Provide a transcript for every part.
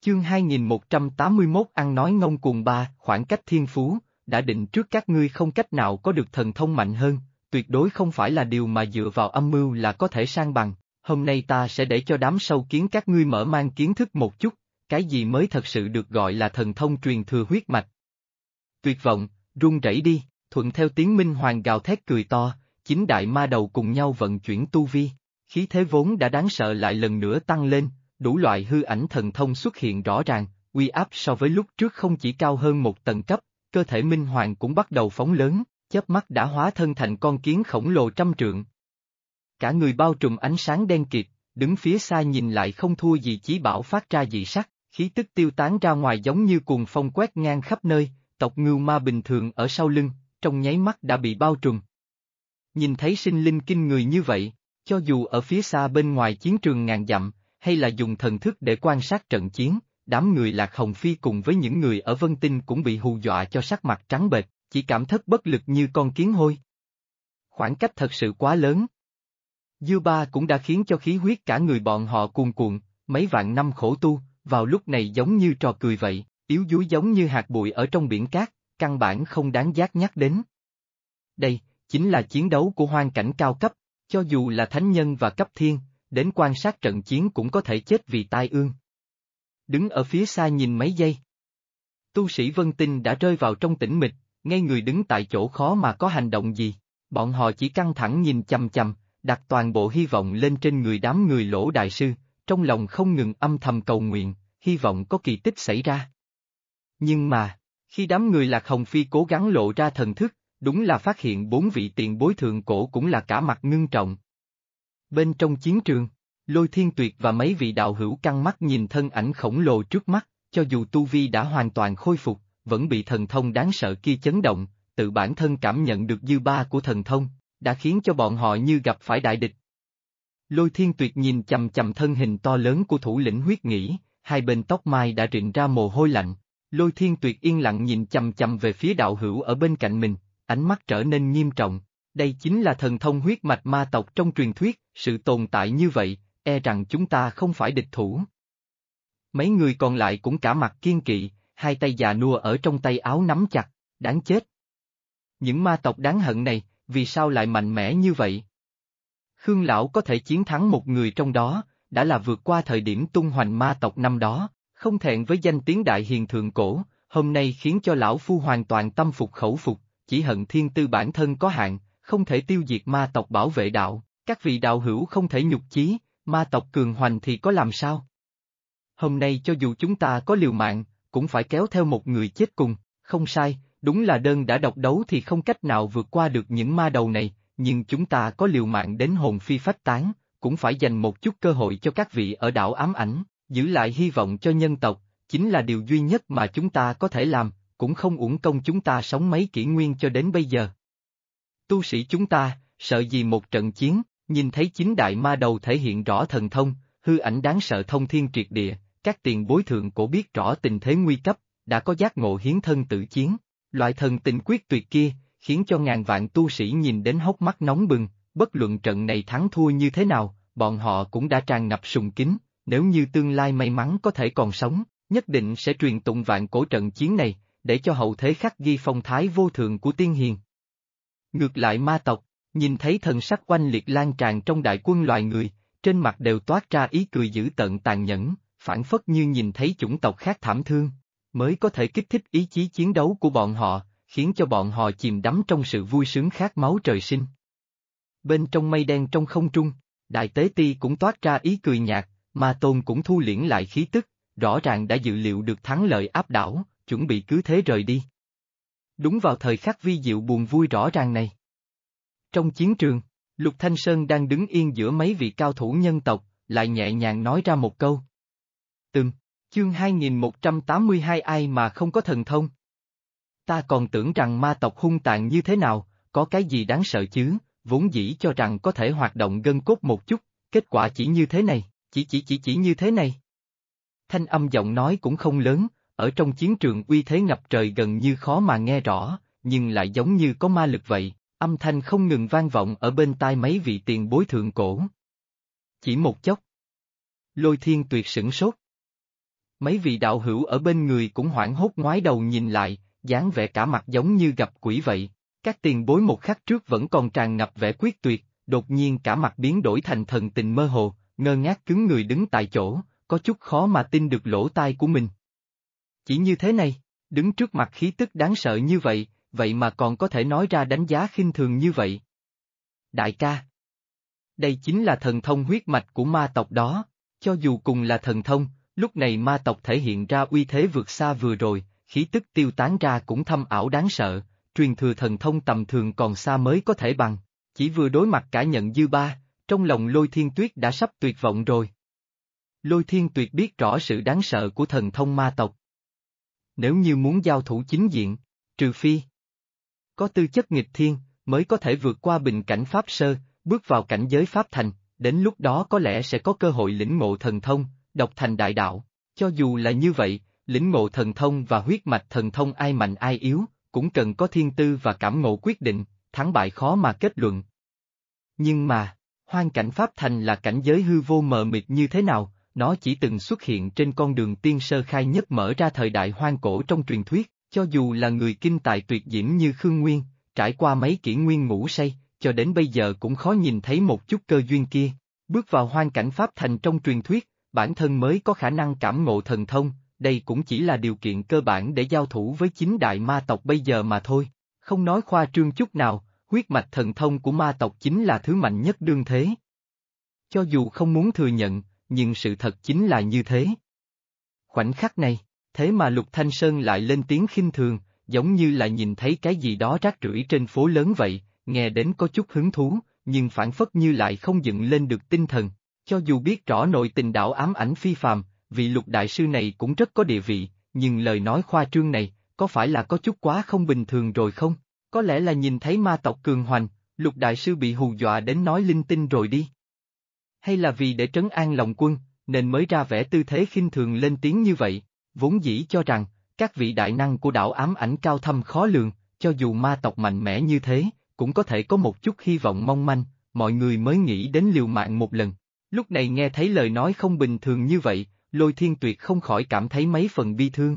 Chương 2181 ăn nói ngông cuồng ba, khoảng cách thiên phú, đã định trước các ngươi không cách nào có được thần thông mạnh hơn, tuyệt đối không phải là điều mà dựa vào âm mưu là có thể san bằng. Hôm nay ta sẽ để cho đám sâu kiến các ngươi mở mang kiến thức một chút, cái gì mới thật sự được gọi là thần thông truyền thừa huyết mạch. Tuyệt vọng, run rẩy đi, thuận theo tiếng minh hoàng gào thét cười to, chín đại ma đầu cùng nhau vận chuyển tu vi, khí thế vốn đã đáng sợ lại lần nữa tăng lên, đủ loại hư ảnh thần thông xuất hiện rõ ràng, uy áp so với lúc trước không chỉ cao hơn một tầng cấp, cơ thể minh hoàng cũng bắt đầu phóng lớn, chớp mắt đã hóa thân thành con kiến khổng lồ trăm trượng. Cả người bao trùm ánh sáng đen kịt, đứng phía xa nhìn lại không thua gì chí bảo phát ra dị sắc, khí tức tiêu tán ra ngoài giống như cuồng phong quét ngang khắp nơi, tộc ngưu ma bình thường ở sau lưng, trong nháy mắt đã bị bao trùm. Nhìn thấy sinh linh kinh người như vậy, cho dù ở phía xa bên ngoài chiến trường ngàn dặm, hay là dùng thần thức để quan sát trận chiến, đám người Lạc Hồng Phi cùng với những người ở Vân Tinh cũng bị hù dọa cho sắc mặt trắng bệch, chỉ cảm thất bất lực như con kiến hôi. Khoảng cách thật sự quá lớn. Dư ba cũng đã khiến cho khí huyết cả người bọn họ cuồn cuộn, mấy vạn năm khổ tu, vào lúc này giống như trò cười vậy, yếu đuối giống như hạt bụi ở trong biển cát, căn bản không đáng giác nhắc đến. Đây, chính là chiến đấu của hoang cảnh cao cấp, cho dù là thánh nhân và cấp thiên, đến quan sát trận chiến cũng có thể chết vì tai ương. Đứng ở phía xa nhìn mấy giây. Tu sĩ Vân Tinh đã rơi vào trong tĩnh mịch, ngay người đứng tại chỗ khó mà có hành động gì, bọn họ chỉ căng thẳng nhìn chằm chằm, đặt toàn bộ hy vọng lên trên người đám người Lỗ đại sư, trong lòng không ngừng âm thầm cầu nguyện, hy vọng có kỳ tích xảy ra. Nhưng mà, khi đám người Lạc Hồng Phi cố gắng lộ ra thần thức, đúng là phát hiện bốn vị tiền bối thượng cổ cũng là cả mặt ngưng trọng. Bên trong chiến trường, Lôi Thiên Tuyệt và mấy vị đạo hữu căng mắt nhìn thân ảnh khổng lồ trước mắt, cho dù tu vi đã hoàn toàn khôi phục, vẫn bị thần thông đáng sợ kia chấn động, tự bản thân cảm nhận được dư ba của thần thông, đã khiến cho bọn họ như gặp phải đại địch. Lôi Thiên Tuyệt nhìn chằm chằm thân hình to lớn của thủ lĩnh huyết nghĩ, hai bên tóc mai đã rịn ra mồ hôi lạnh. Lôi Thiên Tuyệt yên lặng nhìn chằm chằm về phía đạo hữu ở bên cạnh mình, ánh mắt trở nên nghiêm trọng. Đây chính là thần thông huyết mạch ma tộc trong truyền thuyết, sự tồn tại như vậy, e rằng chúng ta không phải địch thủ. Mấy người còn lại cũng cả mặt kiên kỵ, hai tay già nua ở trong tay áo nắm chặt, đáng chết. Những ma tộc đáng hận này, vì sao lại mạnh mẽ như vậy? Khương Lão có thể chiến thắng một người trong đó, đã là vượt qua thời điểm tung hoành ma tộc năm đó, không thẹn với danh tiếng đại hiền thượng cổ, hôm nay khiến cho Lão Phu hoàn toàn tâm phục khẩu phục, chỉ hận thiên tư bản thân có hạn, không thể tiêu diệt ma tộc bảo vệ đạo, các vị đạo hữu không thể nhục chí, ma tộc cường hoành thì có làm sao? Hôm nay cho dù chúng ta có liều mạng, cũng phải kéo theo một người chết cùng, không sai, đúng là đơn đã độc đấu thì không cách nào vượt qua được những ma đầu này, nhưng chúng ta có liều mạng đến hồn phi phách tán, cũng phải dành một chút cơ hội cho các vị ở đảo ám ảnh, giữ lại hy vọng cho nhân tộc, chính là điều duy nhất mà chúng ta có thể làm, cũng không uổng công chúng ta sống mấy kỷ nguyên cho đến bây giờ. Tu sĩ chúng ta, sợ gì một trận chiến, nhìn thấy chín đại ma đầu thể hiện rõ thần thông, hư ảnh đáng sợ thông thiên triệt địa, các tiền bối thượng cổ biết rõ tình thế nguy cấp, đã có giác ngộ hiến thân tự chiến, loại thần tình quyết tuyệt kia, khiến cho ngàn vạn tu sĩ nhìn đến hốc mắt nóng bừng, bất luận trận này thắng thua như thế nào, bọn họ cũng đã tràn ngập sùng kính, nếu như tương lai may mắn có thể còn sống, nhất định sẽ truyền tụng vạn cổ trận chiến này, để cho hậu thế khắc ghi phong thái vô thượng của tiên hiền. Ngược lại ma tộc, nhìn thấy thần sắc oanh liệt lan tràn trong đại quân loài người, trên mặt đều toát ra ý cười dữ tợn tàn nhẫn, phản phất như nhìn thấy chủng tộc khác thảm thương, mới có thể kích thích ý chí chiến đấu của bọn họ, khiến cho bọn họ chìm đắm trong sự vui sướng khát máu trời sinh. Bên trong mây đen trong không trung, Đại Tế Ti cũng toát ra ý cười nhạt, Ma Tôn cũng thu liễm lại khí tức, rõ ràng đã dự liệu được thắng lợi áp đảo, chuẩn bị cứ thế rời đi. Đúng vào thời khắc vi diệu buồn vui rõ ràng này. Trong chiến trường, Lục Thanh Sơn đang đứng yên giữa mấy vị cao thủ nhân tộc, lại nhẹ nhàng nói ra một câu. Chương 2182 ai mà không có thần thông? Ta còn tưởng rằng ma tộc hung tàn như thế nào, có cái gì đáng sợ chứ, vốn dĩ cho rằng có thể hoạt động gân cốt một chút, kết quả chỉ như thế này, chỉ như thế này. Thanh âm giọng nói cũng không lớn, ở trong chiến trường uy thế ngập trời gần như khó mà nghe rõ, nhưng lại giống như có ma lực vậy, âm thanh không ngừng vang vọng ở bên tai mấy vị tiền bối thượng cổ. Chỉ một chốc, Lôi Thiên Tuyệt sửng sốt. Mấy vị đạo hữu ở bên người cũng hoảng hốt ngoái đầu nhìn lại, dáng vẻ cả mặt giống như gặp quỷ vậy. Các tiền bối một khắc trước vẫn còn tràn ngập vẻ quyết tuyệt, đột nhiên cả mặt biến đổi thành thần tình mơ hồ, ngơ ngác cứng người đứng tại chỗ, có chút khó mà tin được lỗ tai của mình. Chỉ như thế này, đứng trước mặt khí tức đáng sợ như vậy, vậy mà còn có thể nói ra đánh giá khinh thường như vậy. Đại ca, đây chính là thần thông huyết mạch của ma tộc đó, cho dù cùng là thần thông, lúc này ma tộc thể hiện ra uy thế vượt xa vừa rồi, khí tức tiêu tán ra cũng thâm ảo đáng sợ, truyền thừa thần thông tầm thường còn xa mới có thể bằng, chỉ vừa đối mặt cả nhận dư ba, trong lòng Lôi Thiên Tuyết đã sắp tuyệt vọng rồi. Lôi Thiên Tuyệt biết rõ sự đáng sợ của thần thông ma tộc. Nếu như muốn giao thủ chính diện, trừ phi có tư chất nghịch thiên, mới có thể vượt qua bình cảnh Pháp Sơ, bước vào cảnh giới Pháp Thành, đến lúc đó có lẽ sẽ có cơ hội lĩnh ngộ thần thông, độc thành đại đạo. Cho dù là như vậy, lĩnh ngộ thần thông và huyết mạch thần thông ai mạnh ai yếu, cũng cần có thiên tư và cảm ngộ quyết định, thắng bại khó mà kết luận. Nhưng mà, hoang cảnh Pháp Thành là cảnh giới hư vô mờ mịt như thế nào, nó chỉ từng xuất hiện trên con đường tiên sơ khai nhất mở ra thời đại hoang cổ trong truyền thuyết, cho dù là người kinh tài tuyệt diễm như Khương Nguyên, trải qua mấy kỷ nguyên ngủ say, cho đến bây giờ cũng khó nhìn thấy một chút cơ duyên kia. Bước vào hoang cảnh Pháp Thành trong truyền thuyết, bản thân mới có khả năng cảm ngộ thần thông, đây cũng chỉ là điều kiện cơ bản để giao thủ với chính đại ma tộc bây giờ mà thôi. Không nói khoa trương chút nào, huyết mạch thần thông của ma tộc chính là thứ mạnh nhất đương thế. Cho dù không muốn thừa nhận, nhưng sự thật chính là như thế. Khoảnh khắc này, thế mà Lục Thanh Sơn lại lên tiếng khinh thường, giống như là nhìn thấy cái gì đó rác rưởi trên phố lớn vậy, nghe đến có chút hứng thú, nhưng phản phất như lại không dựng lên được tinh thần. Cho dù biết rõ nội tình đạo ám ảnh phi phàm, vị Lục đại sư này cũng rất có địa vị, nhưng lời nói khoa trương này, có phải là có chút quá không bình thường rồi không? Có lẽ là nhìn thấy ma tộc cường hoành, Lục đại sư bị hù dọa đến nói linh tinh rồi đi. Hay là vì để trấn an lòng quân, nên mới ra vẻ tư thế khinh thường lên tiếng như vậy, vốn dĩ cho rằng, các vị đại năng của đảo ám ảnh cao thâm khó lường, cho dù ma tộc mạnh mẽ như thế, cũng có thể có một chút hy vọng mong manh, mọi người mới nghĩ đến liều mạng một lần. Lúc này nghe thấy lời nói không bình thường như vậy, Lôi Thiên Tuyệt không khỏi cảm thấy mấy phần bi thương.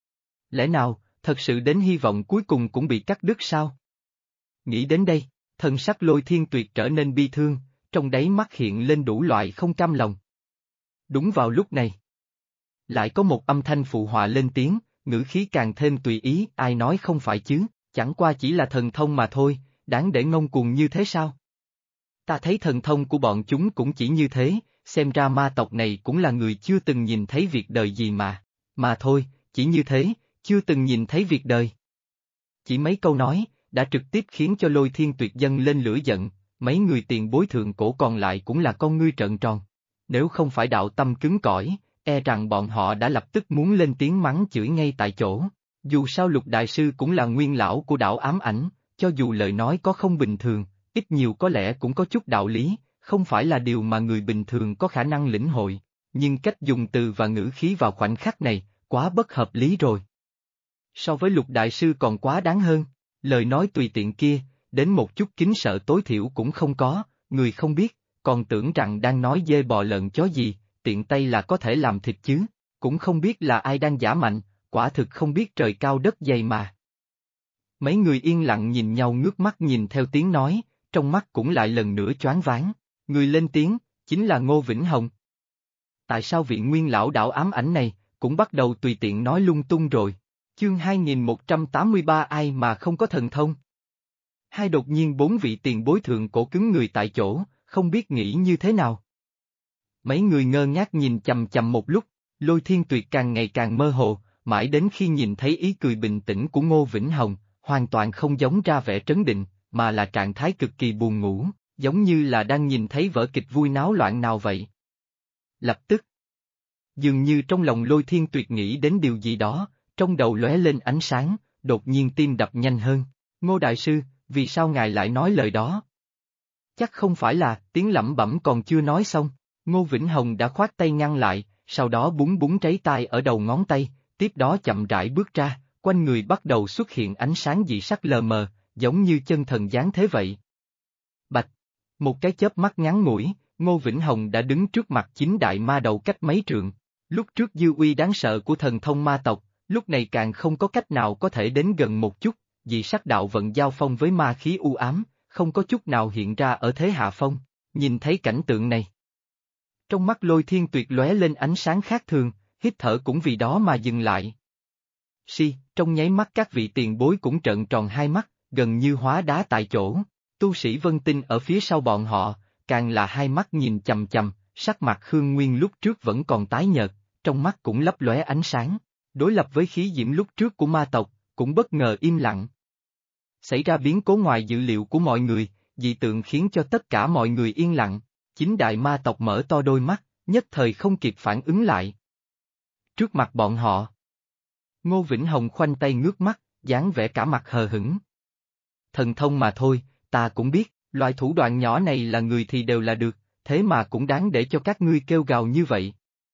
Lẽ nào, thật sự đến hy vọng cuối cùng cũng bị cắt đứt sao? Nghĩ đến đây, thân sắc Lôi Thiên Tuyệt trở nên bi thương, trong đáy mắt hiện lên đủ loại không cam lòng. Đúng vào lúc này, lại có một âm thanh phụ họa lên tiếng, ngữ khí càng thêm tùy ý, ai nói không phải chứ, chẳng qua chỉ là thần thông mà thôi, đáng để ngông cuồng như thế sao? Ta thấy thần thông của bọn chúng cũng chỉ như thế, xem ra ma tộc này cũng là người chưa từng nhìn thấy việc đời gì mà thôi, chỉ như thế, chưa từng nhìn thấy việc đời. Chỉ mấy câu nói, đã trực tiếp khiến cho Lôi Thiên Tuyệt dâng lên lửa giận, mấy người tiền bối thượng cổ còn lại cũng là con ngươi trợn tròn. Nếu không phải đạo tâm cứng cỏi, e rằng bọn họ đã lập tức muốn lên tiếng mắng chửi ngay tại chỗ. Dù sao Lục đại sư cũng là nguyên lão của đảo ám ảnh, cho dù lời nói có không bình thường, ít nhiều có lẽ cũng có chút đạo lý, không phải là điều mà người bình thường có khả năng lĩnh hội, nhưng cách dùng từ và ngữ khí vào khoảnh khắc này, quá bất hợp lý rồi. So với Lục đại sư còn quá đáng hơn, lời nói tùy tiện kia, đến một chút kính sợ tối thiểu cũng không có, người không biết, còn tưởng rằng đang nói dê bò lợn chó gì, tiện tay là có thể làm thịt chứ, cũng không biết là ai đang giả mạnh, quả thực không biết trời cao đất dày mà. Mấy người yên lặng nhìn nhau ngước mắt nhìn theo tiếng nói, trong mắt cũng lại lần nữa choáng váng, người lên tiếng, chính là Ngô Vĩnh Hồng. Tại sao vị nguyên lão đảo ám ảnh này, cũng bắt đầu tùy tiện nói lung tung rồi, chương 2183 ai mà không có thần thông? Hai đột nhiên bốn vị tiền bối thượng cổ cứng người tại chỗ, không biết nghĩ như thế nào. Mấy người ngơ ngác nhìn chằm chằm một lúc, Lôi Thiên Tuyệt càng ngày càng mơ hồ, mãi đến khi nhìn thấy ý cười bình tĩnh của Ngô Vĩnh Hồng, hoàn toàn không giống ra vẻ trấn định, mà là trạng thái cực kỳ buồn ngủ, giống như là đang nhìn thấy vở kịch vui náo loạn nào vậy. Lập tức, dường như trong lòng Lôi Thiên Tuyệt nghĩ đến điều gì đó, trong đầu lóe lên ánh sáng, đột nhiên tim đập nhanh hơn. Ngô Đại Sư, vì sao ngài lại nói lời đó? Chắc không phải là, tiếng lẩm bẩm còn chưa nói xong, Ngô Vĩnh Hồng đã khoát tay ngăn lại, sau đó búng búng trái tay ở đầu ngón tay, tiếp đó chậm rãi bước ra, quanh người bắt đầu xuất hiện ánh sáng dị sắc lờ mờ, giống như chân thần giáng thế vậy. Bạch! Một cái chớp mắt ngắn ngủi, Ngô Vĩnh Hồng đã đứng trước mặt chính đại ma đầu cách mấy trượng. Lúc trước dư uy đáng sợ của thần thông ma tộc, lúc này càng không có cách nào có thể đến gần một chút, dị sắc đạo vận giao phong với ma khí u ám, không có chút nào hiện ra ở thế hạ phong. Nhìn thấy cảnh tượng này, trong mắt Lôi Thiên Tuyệt lóe lên ánh sáng khác thường, hít thở cũng vì đó mà dừng lại. Trong nháy mắt các vị tiền bối cũng trợn tròn hai mắt, gần như hóa đá tại chỗ. Tu sĩ Vân Tinh ở phía sau bọn họ, càng là hai mắt nhìn chằm chằm, sắc mặt Khương Nguyên lúc trước vẫn còn tái nhợt, trong mắt cũng lấp lóe ánh sáng. Đối lập với khí diễm lúc trước của ma tộc, cũng bất ngờ im lặng. Xảy ra biến cố ngoài dự liệu của mọi người, dị tượng khiến cho tất cả mọi người yên lặng. Chính đại ma tộc mở to đôi mắt, nhất thời không kịp phản ứng lại. Trước mặt bọn họ, Ngô Vĩnh Hồng khoanh tay ngước mắt, dáng vẻ cả mặt hờ hững. Thần thông mà thôi, ta cũng biết, loại thủ đoạn nhỏ này là người thì đều là được, thế mà cũng đáng để cho các ngươi kêu gào như vậy.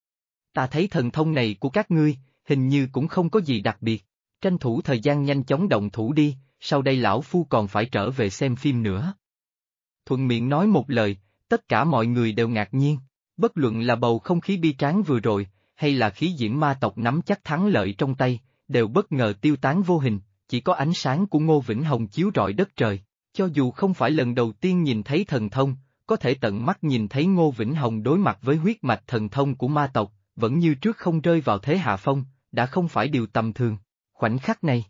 Ta thấy thần thông này của các ngươi, hình như cũng không có gì đặc biệt, tranh thủ thời gian nhanh chóng động thủ đi, sau đây lão phu còn phải trở về xem phim nữa. Thuận miệng nói một lời, tất cả mọi người đều ngạc nhiên, bất luận là bầu không khí bi tráng vừa rồi, hay là khí diễm ma tộc nắm chắc thắng lợi trong tay, đều bất ngờ tiêu tán vô hình, chỉ có ánh sáng của Ngô Vĩnh Hồng chiếu rọi đất trời. Cho dù không phải lần đầu tiên nhìn thấy thần thông, có thể tận mắt nhìn thấy Ngô Vĩnh Hồng đối mặt với huyết mạch thần thông của ma tộc, vẫn như trước không rơi vào thế hạ phong, đã không phải điều tầm thường. Khoảnh khắc này,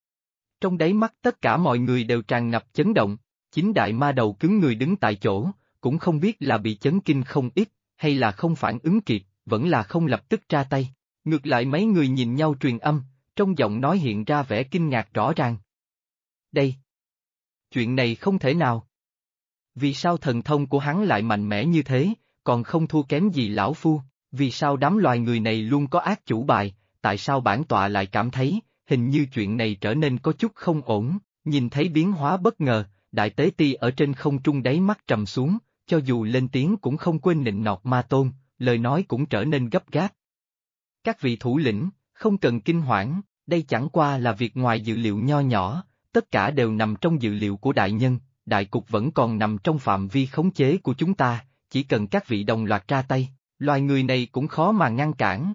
trong đáy mắt tất cả mọi người đều tràn ngập chấn động, chính đại ma đầu cứng người đứng tại chỗ, cũng không biết là bị chấn kinh không ít, hay là không phản ứng kịp, vẫn là không lập tức ra tay. Ngược lại mấy người nhìn nhau truyền âm, trong giọng nói hiện ra vẻ kinh ngạc rõ ràng. Đây! Chuyện này không thể nào. Vì sao thần thông của hắn lại mạnh mẽ như thế, còn không thua kém gì lão phu, vì sao đám loài người này luôn có ác chủ bài, tại sao bản tọa lại cảm thấy, hình như chuyện này trở nên có chút không ổn, nhìn thấy biến hóa bất ngờ, đại tế ti ở trên không trung đáy mắt trầm xuống, cho dù lên tiếng cũng không quên nịnh nọt ma tôn, lời nói cũng trở nên gấp gáp. Các vị thủ lĩnh, không cần kinh hoảng, đây chẳng qua là việc ngoài dự liệu nho nhỏ, tất cả đều nằm trong dự liệu của đại nhân, đại cục vẫn còn nằm trong phạm vi khống chế của chúng ta, chỉ cần các vị đồng loạt ra tay, loài người này cũng khó mà ngăn cản.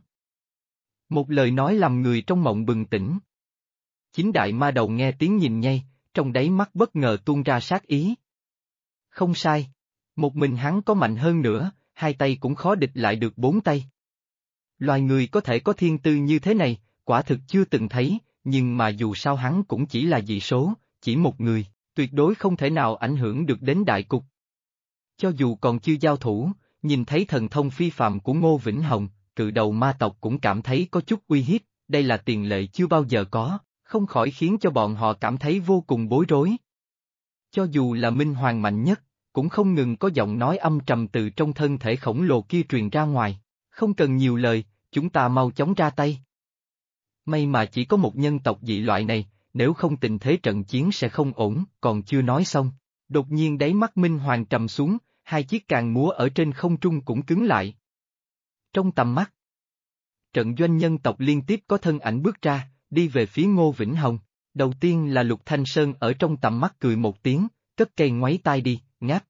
Một lời nói làm người trong mộng bừng tỉnh. Chính đại ma đầu nghe tiếng nhìn nhây, trong đáy mắt bất ngờ tuôn ra sát ý. Không sai, một mình hắn có mạnh hơn nữa, hai tay cũng khó địch lại được bốn tay. Loài người có thể có thiên tư như thế này, quả thực chưa từng thấy, nhưng mà dù sao hắn cũng chỉ là dị số, chỉ một người, tuyệt đối không thể nào ảnh hưởng được đến đại cục. Cho dù còn chưa giao thủ, nhìn thấy thần thông phi phàm của Ngô Vĩnh Hồng, cự đầu ma tộc cũng cảm thấy có chút uy hiếp, đây là tiền lệ chưa bao giờ có, không khỏi khiến cho bọn họ cảm thấy vô cùng bối rối. Cho dù là Minh Hoàng mạnh nhất, cũng không ngừng có giọng nói âm trầm từ trong thân thể khổng lồ kia truyền ra ngoài, không cần nhiều lời, chúng ta mau chóng ra tay. May mà chỉ có một nhân tộc dị loại này, nếu không tình thế trận chiến sẽ không ổn, còn chưa nói xong. Đột nhiên đáy mắt Minh Hoàng trầm xuống, hai chiếc càng múa ở trên không trung cũng cứng lại. Trong tầm mắt, trận doanh nhân tộc liên tiếp có thân ảnh bước ra, đi về phía Ngô Vĩnh Hồng. Đầu tiên là Lục Thanh Sơn ở trong tầm mắt cười một tiếng, cất cây ngoáy tai đi, ngáp.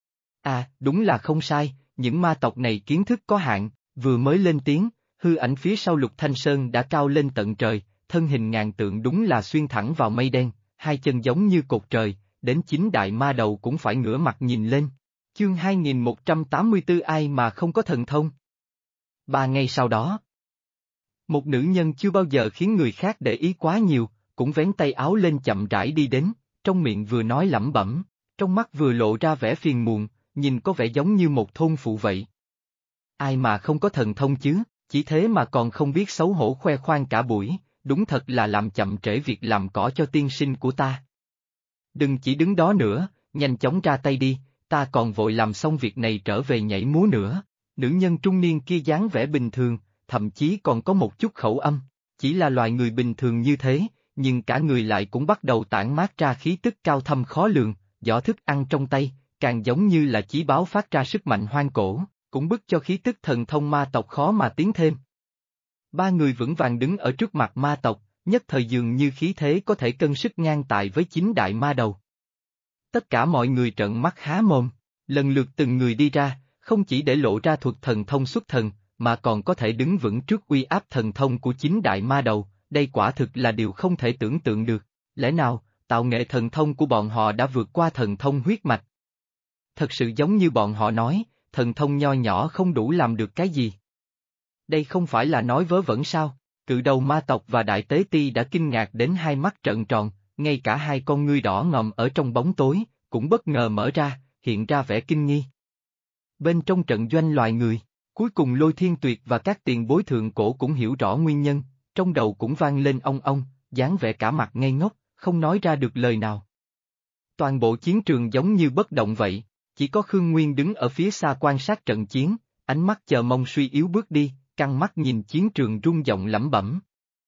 À, đúng là không sai, những ma tộc này kiến thức có hạn, vừa mới lên tiếng, hư ảnh phía sau Lục Thanh Sơn đã cao lên tận trời, thân hình ngàn tượng đúng là xuyên thẳng vào mây đen, hai chân giống như cột trời, đến chính đại ma đầu cũng phải ngửa mặt nhìn lên. Chương 2184 ai mà không có thần thông? 3 ngày sau đó, một nữ nhân chưa bao giờ khiến người khác để ý quá nhiều, cũng vén tay áo lên chậm rãi đi đến, trong miệng vừa nói lẩm bẩm, trong mắt vừa lộ ra vẻ phiền muộn, nhìn có vẻ giống như một thôn phụ vậy. Ai mà không có thần thông chứ, chỉ thế mà còn không biết xấu hổ khoe khoang cả buổi, đúng thật là làm chậm trễ việc làm cỏ cho tiên sinh của ta. Đừng chỉ đứng đó nữa, nhanh chóng ra tay đi, ta còn vội làm xong việc này trở về nhảy múa nữa. Nữ nhân trung niên kia dáng vẻ bình thường, thậm chí còn có một chút khẩu âm, chỉ là loài người bình thường như thế, nhưng cả người lại cũng bắt đầu tản mát ra khí tức cao thâm khó lường, giỏ thức ăn trong tay, càng giống như là chí báo phát ra sức mạnh hoang cổ, cũng bức cho khí tức thần thông ma tộc khó mà tiến thêm. Ba người vững vàng đứng ở trước mặt ma tộc, nhất thời dường như khí thế có thể cân sức ngang tài với chính đại ma đầu. Tất cả mọi người trợn mắt há mồm, lần lượt từng người đi ra, không chỉ để lộ ra thuật thần thông xuất thần, mà còn có thể đứng vững trước uy áp thần thông của chính đại ma đầu, đây quả thực là điều không thể tưởng tượng được. Lẽ nào, tạo nghệ thần thông của bọn họ đã vượt qua thần thông huyết mạch? Thật sự giống như bọn họ nói, thần thông nho nhỏ không đủ làm được cái gì. Đây không phải là nói vớ vẩn sao? Cự đầu ma tộc và đại tế ti đã kinh ngạc đến hai mắt trợn tròn, ngay cả hai con ngươi đỏ ngòm ở trong bóng tối, cũng bất ngờ mở ra, hiện ra vẻ kinh nghi. Bên trong trận doanh loài người, cuối cùng Lôi Thiên Tuyệt và các tiền bối thượng cổ cũng hiểu rõ nguyên nhân, trong đầu cũng vang lên ong ong, dáng vẻ cả mặt ngây ngốc, không nói ra được lời nào. Toàn bộ chiến trường giống như bất động vậy, chỉ có Khương Nguyên đứng ở phía xa quan sát trận chiến, ánh mắt chờ mong suy yếu bước đi, căng mắt nhìn chiến trường rung giọng lẩm bẩm.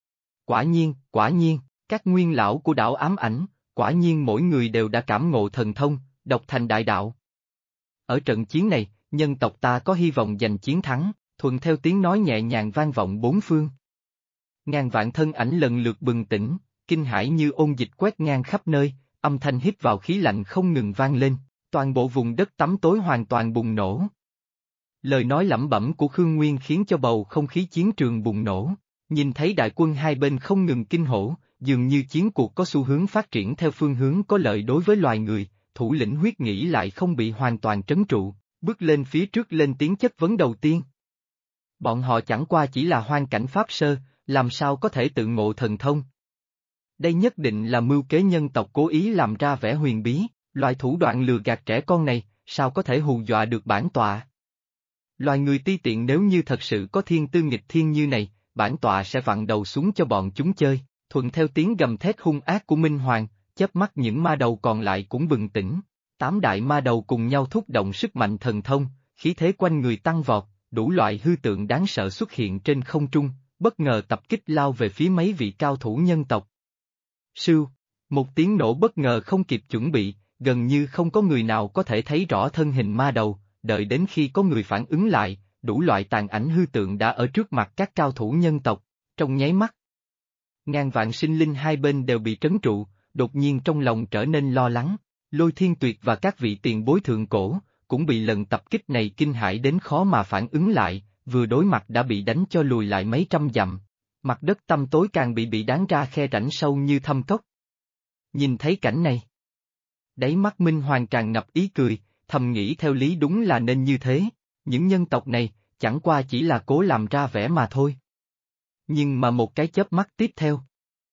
Quả nhiên, các nguyên lão của đảo ám ảnh, quả nhiên mỗi người đều đã cảm ngộ thần thông, độc thành đại đạo. Ở trận chiến này, nhân tộc ta có hy vọng giành chiến thắng, thuận theo tiếng nói nhẹ nhàng vang vọng bốn phương. Ngàn vạn thân ảnh lần lượt bừng tỉnh, kinh hãi như ôn dịch quét ngang khắp nơi, âm thanh hít vào khí lạnh không ngừng vang lên, toàn bộ vùng đất tăm tối hoàn toàn bùng nổ. Lời nói lẩm bẩm của Khương Nguyên khiến cho bầu không khí chiến trường bùng nổ, nhìn thấy đại quân hai bên không ngừng kinh hổ, dường như chiến cuộc có xu hướng phát triển theo phương hướng có lợi đối với loài người, thủ lĩnh huyết nghĩ lại không bị hoàn toàn trấn trụ, bước lên phía trước lên tiếng chất vấn đầu tiên. Bọn họ chẳng qua chỉ là hoang cảnh pháp sơ, làm sao có thể tự ngộ thần thông? Đây nhất định là mưu kế nhân tộc cố ý làm ra vẻ huyền bí, loại thủ đoạn lừa gạt trẻ con này, sao có thể hù dọa được bản tọa? Loài người ti tiện nếu như thật sự có thiên tư nghịch thiên như này, bản tọa sẽ vặn đầu xuống cho bọn chúng chơi, thuận theo tiếng gầm thét hung ác của Minh Hoàng, chớp mắt những ma đầu còn lại cũng bừng tỉnh. Tám đại ma đầu cùng nhau thúc động sức mạnh thần thông, khí thế quanh người tăng vọt, đủ loại hư tượng đáng sợ xuất hiện trên không trung, bất ngờ tập kích lao về phía mấy vị cao thủ nhân tộc. Sưu, một tiếng nổ bất ngờ không kịp chuẩn bị, gần như không có người nào có thể thấy rõ thân hình ma đầu, đợi đến khi có người phản ứng lại, đủ loại tàn ảnh hư tượng đã ở trước mặt các cao thủ nhân tộc, trong nháy mắt. Ngàn vạn sinh linh hai bên đều bị trấn trụ, đột nhiên trong lòng trở nên lo lắng. Lôi Thiên Tuyệt và các vị tiền bối thượng cổ, cũng bị lần tập kích này kinh hãi đến khó mà phản ứng lại, vừa đối mặt đã bị đánh cho lùi lại mấy trăm dặm. Mặt đất tăm tối càng bị đán ra khe rãnh sâu như thâm cốc. Nhìn thấy cảnh này, đáy mắt Minh Hoàng tràn ngập ý cười, thầm nghĩ theo lý đúng là nên như thế, những nhân tộc này, chẳng qua chỉ là cố làm ra vẻ mà thôi. Nhưng mà một cái chớp mắt tiếp theo.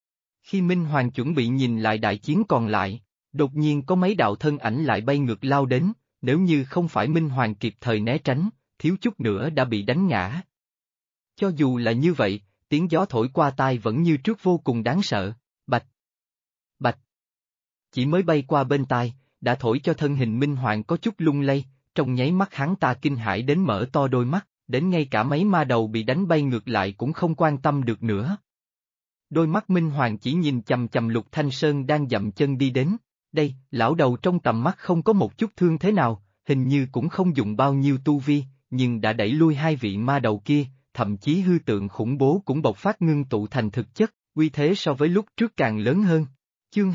Khi Minh Hoàng chuẩn bị nhìn lại đại chiến còn lại, đột nhiên có mấy đạo thân ảnh lại bay ngược lao đến, nếu như không phải Minh Hoàng kịp thời né tránh, thiếu chút nữa đã bị đánh ngã. Cho dù là như vậy, tiếng gió thổi qua tai vẫn như trước vô cùng đáng sợ, bạch, bạch. Chỉ mới bay qua bên tai, đã thổi cho thân hình Minh Hoàng có chút lung lay, trong nháy mắt hắn ta kinh hãi đến mở to đôi mắt, đến ngay cả mấy ma đầu bị đánh bay ngược lại cũng không quan tâm được nữa. Đôi mắt Minh Hoàng chỉ nhìn chằm chằm Lục Thanh Sơn đang dậm chân đi đến. Đây, lão đầu trong tầm mắt không có một chút thương thế nào, hình như cũng không dùng bao nhiêu tu vi, nhưng đã đẩy lui hai vị ma đầu kia, thậm chí hư tượng khủng bố cũng bộc phát ngưng tụ thành thực chất, uy thế so với lúc trước càng lớn hơn. Chương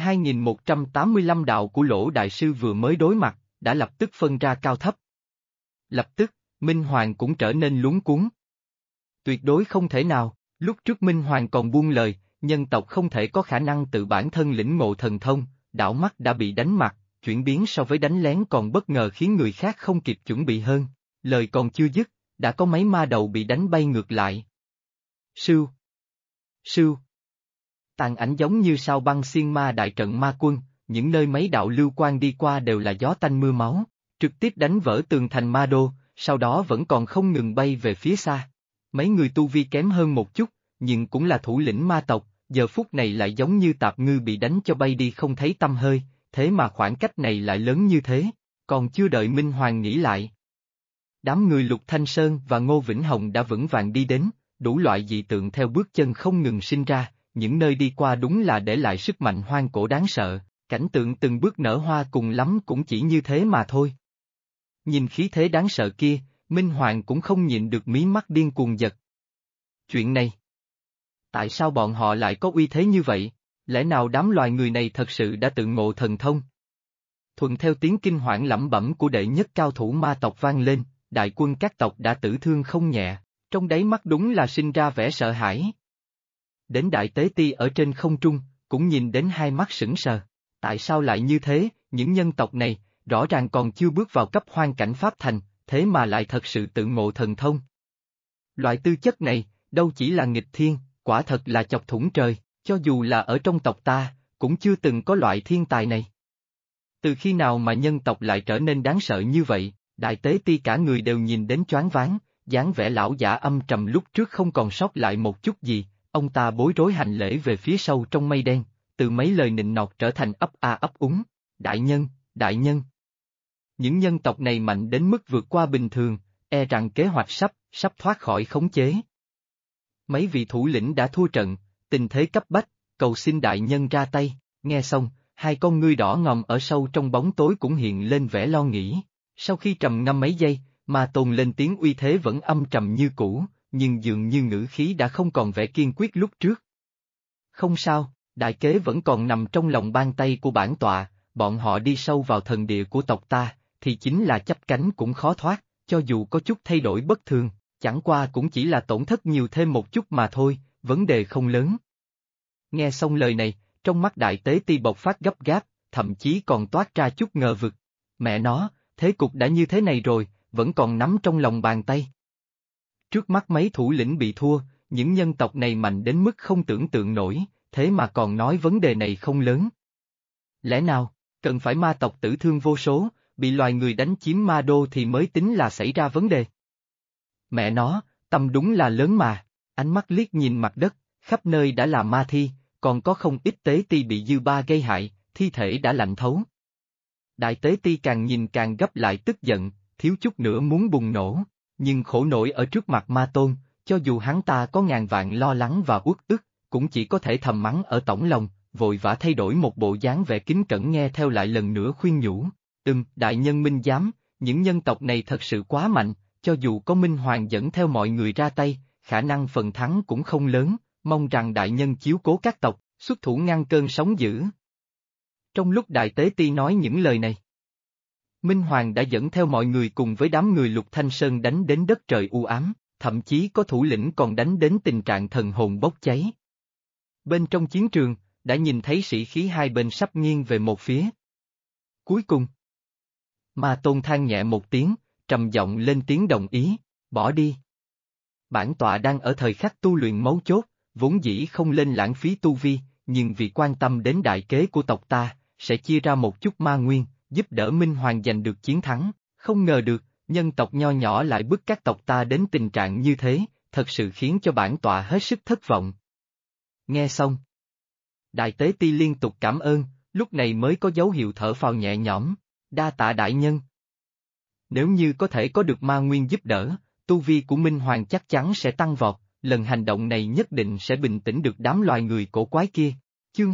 2185 đạo của Lỗ Đại Sư vừa mới đối mặt, đã lập tức phân ra cao thấp. Lập tức, Minh Hoàng cũng trở nên luống cuống. Tuyệt đối không thể nào, lúc trước Minh Hoàng còn buông lời, nhân tộc không thể có khả năng tự bản thân lĩnh ngộ thần thông. Đảo mắt đã bị đánh mặt, chuyển biến so với đánh lén còn bất ngờ khiến người khác không kịp chuẩn bị hơn. Lời còn chưa dứt, đã có mấy ma đầu bị đánh bay ngược lại. Sưu! Sưu! Tàn ảnh giống như sao băng xiên ma đại trận ma quân, những nơi mấy đạo lưu quang đi qua đều là gió tanh mưa máu, trực tiếp đánh vỡ tường thành ma đô, sau đó vẫn còn không ngừng bay về phía xa. Mấy người tu vi kém hơn một chút, nhưng cũng là thủ lĩnh ma tộc. Giờ phút này lại giống như tạp ngư bị đánh cho bay đi không thấy tăm hơi, thế mà khoảng cách này lại lớn như thế, còn chưa đợi Minh Hoàng nghĩ lại. Đám người Lục Thanh Sơn và Ngô Vĩnh Hồng đã vững vàng đi đến, đủ loại dị tượng theo bước chân không ngừng sinh ra, những nơi đi qua đúng là để lại sức mạnh hoang cổ đáng sợ, cảnh tượng từng bước nở hoa cùng lắm cũng chỉ như thế mà thôi. Nhìn khí thế đáng sợ kia, Minh Hoàng cũng không nhịn được mí mắt điên cuồng giật. Chuyện này, tại sao bọn họ lại có uy thế như vậy? Lẽ nào đám loài người này thật sự đã tự ngộ thần thông? Thuận theo tiếng kinh hoảng lẩm bẩm của đệ nhất cao thủ ma tộc vang lên, đại quân các tộc đã tử thương không nhẹ, Trong đáy mắt đúng là sinh ra vẻ sợ hãi. Đến Đại Tế Ti ở trên không trung, cũng nhìn đến hai mắt sững sờ. Tại sao lại như thế, những nhân tộc này, rõ ràng còn chưa bước vào cấp hoang cảnh Pháp Thành, thế mà lại thật sự tự ngộ thần thông. Loại tư chất này, đâu chỉ là nghịch thiên, quả thật là chọc thủng trời, cho dù là ở trong tộc ta, cũng chưa từng có loại thiên tài này. Từ khi nào mà nhân tộc lại trở nên đáng sợ như vậy, Đại Tế Ti cả người đều nhìn đến choáng váng, dáng vẻ lão giả âm trầm lúc trước không còn sót lại một chút gì, ông ta bối rối hành lễ về phía sâu trong mây đen, từ mấy lời nịnh nọt trở thành ấp a ấp úng, đại nhân, đại nhân. Những nhân tộc này mạnh đến mức vượt qua bình thường, e rằng kế hoạch sắp thoát khỏi khống chế. Mấy vị thủ lĩnh đã thua trận, tình thế cấp bách, cầu xin đại nhân ra tay, nghe xong, hai con ngươi đỏ ngòm ở sâu trong bóng tối cũng hiện lên vẻ lo nghĩ. Sau khi trầm ngâm mấy giây, Ma Tôn lên tiếng uy thế vẫn âm trầm như cũ, nhưng dường như ngữ khí đã không còn vẻ kiên quyết lúc trước. Không sao, đại kế vẫn còn nằm trong lòng bàn tay của bản tọa, bọn họ đi sâu vào thần địa của tộc ta, thì chính là chắp cánh cũng khó thoát, cho dù có chút thay đổi bất thường, chẳng qua cũng chỉ là tổn thất nhiều thêm một chút mà thôi, vấn đề không lớn. Nghe xong lời này, trong mắt Đại Tế Ti bộc phát gấp gáp, thậm chí còn toát ra chút ngờ vực. Mẹ nó, thế cục đã như thế này rồi, vẫn còn nắm trong lòng bàn tay. Trước mắt mấy thủ lĩnh bị thua, những nhân tộc này mạnh đến mức không tưởng tượng nổi, thế mà còn nói vấn đề này không lớn. Lẽ nào, cần phải ma tộc tử thương vô số, bị loài người đánh chiếm ma đô thì mới tính là xảy ra vấn đề. Mẹ nó, tâm đúng là lớn mà, ánh mắt liếc nhìn mặt đất, khắp nơi đã là ma thi, còn có không ít tế ti bị dư ba gây hại, thi thể đã lạnh thấu. Đại Tế Ti càng nhìn càng gấp lại tức giận, thiếu chút nữa muốn bùng nổ, nhưng khổ nổi ở trước mặt Ma Tôn, cho dù hắn ta có ngàn vạn lo lắng và uất ức, cũng chỉ có thể thầm mắng ở tổng lòng, vội vã thay đổi một bộ dáng vẻ kính cẩn nghe theo lại lần nữa khuyên nhủ. Đại nhân minh giám, những nhân tộc này thật sự quá mạnh, cho dù có Minh Hoàng dẫn theo mọi người ra tay, khả năng phần thắng cũng không lớn, mong rằng đại nhân chiếu cố các tộc, xuất thủ ngăn cơn sóng dữ. Trong lúc Đại Tế Ti nói những lời này, Minh Hoàng đã dẫn theo mọi người cùng với đám người Lục Thanh Sơn đánh đến đất trời u ám, thậm chí có thủ lĩnh còn đánh đến tình trạng thần hồn bốc cháy. Bên trong chiến trường, đã nhìn thấy sĩ khí hai bên sắp nghiêng về một phía. Cuối cùng, Ma Tôn than nhẹ một tiếng, trầm giọng lên tiếng đồng ý, bỏ đi. Bản tọa đang ở thời khắc tu luyện mấu chốt, vốn dĩ không lên lãng phí tu vi, nhưng vì quan tâm đến đại kế của tộc ta, sẽ chia ra một chút ma nguyên, giúp đỡ Minh Hoàng giành được chiến thắng, không ngờ được, nhân tộc nho nhỏ lại bức các tộc ta đến tình trạng như thế, thật sự khiến cho bản tọa hết sức thất vọng. Nghe xong, Đại Tế Ti liên tục cảm ơn, lúc này mới có dấu hiệu thở phào nhẹ nhõm, đa tạ đại nhân. Nếu như có thể có được ma nguyên giúp đỡ, tu vi của Minh Hoàng chắc chắn sẽ tăng vọt, lần hành động này nhất định sẽ bình tĩnh được đám loài người cổ quái kia. Chương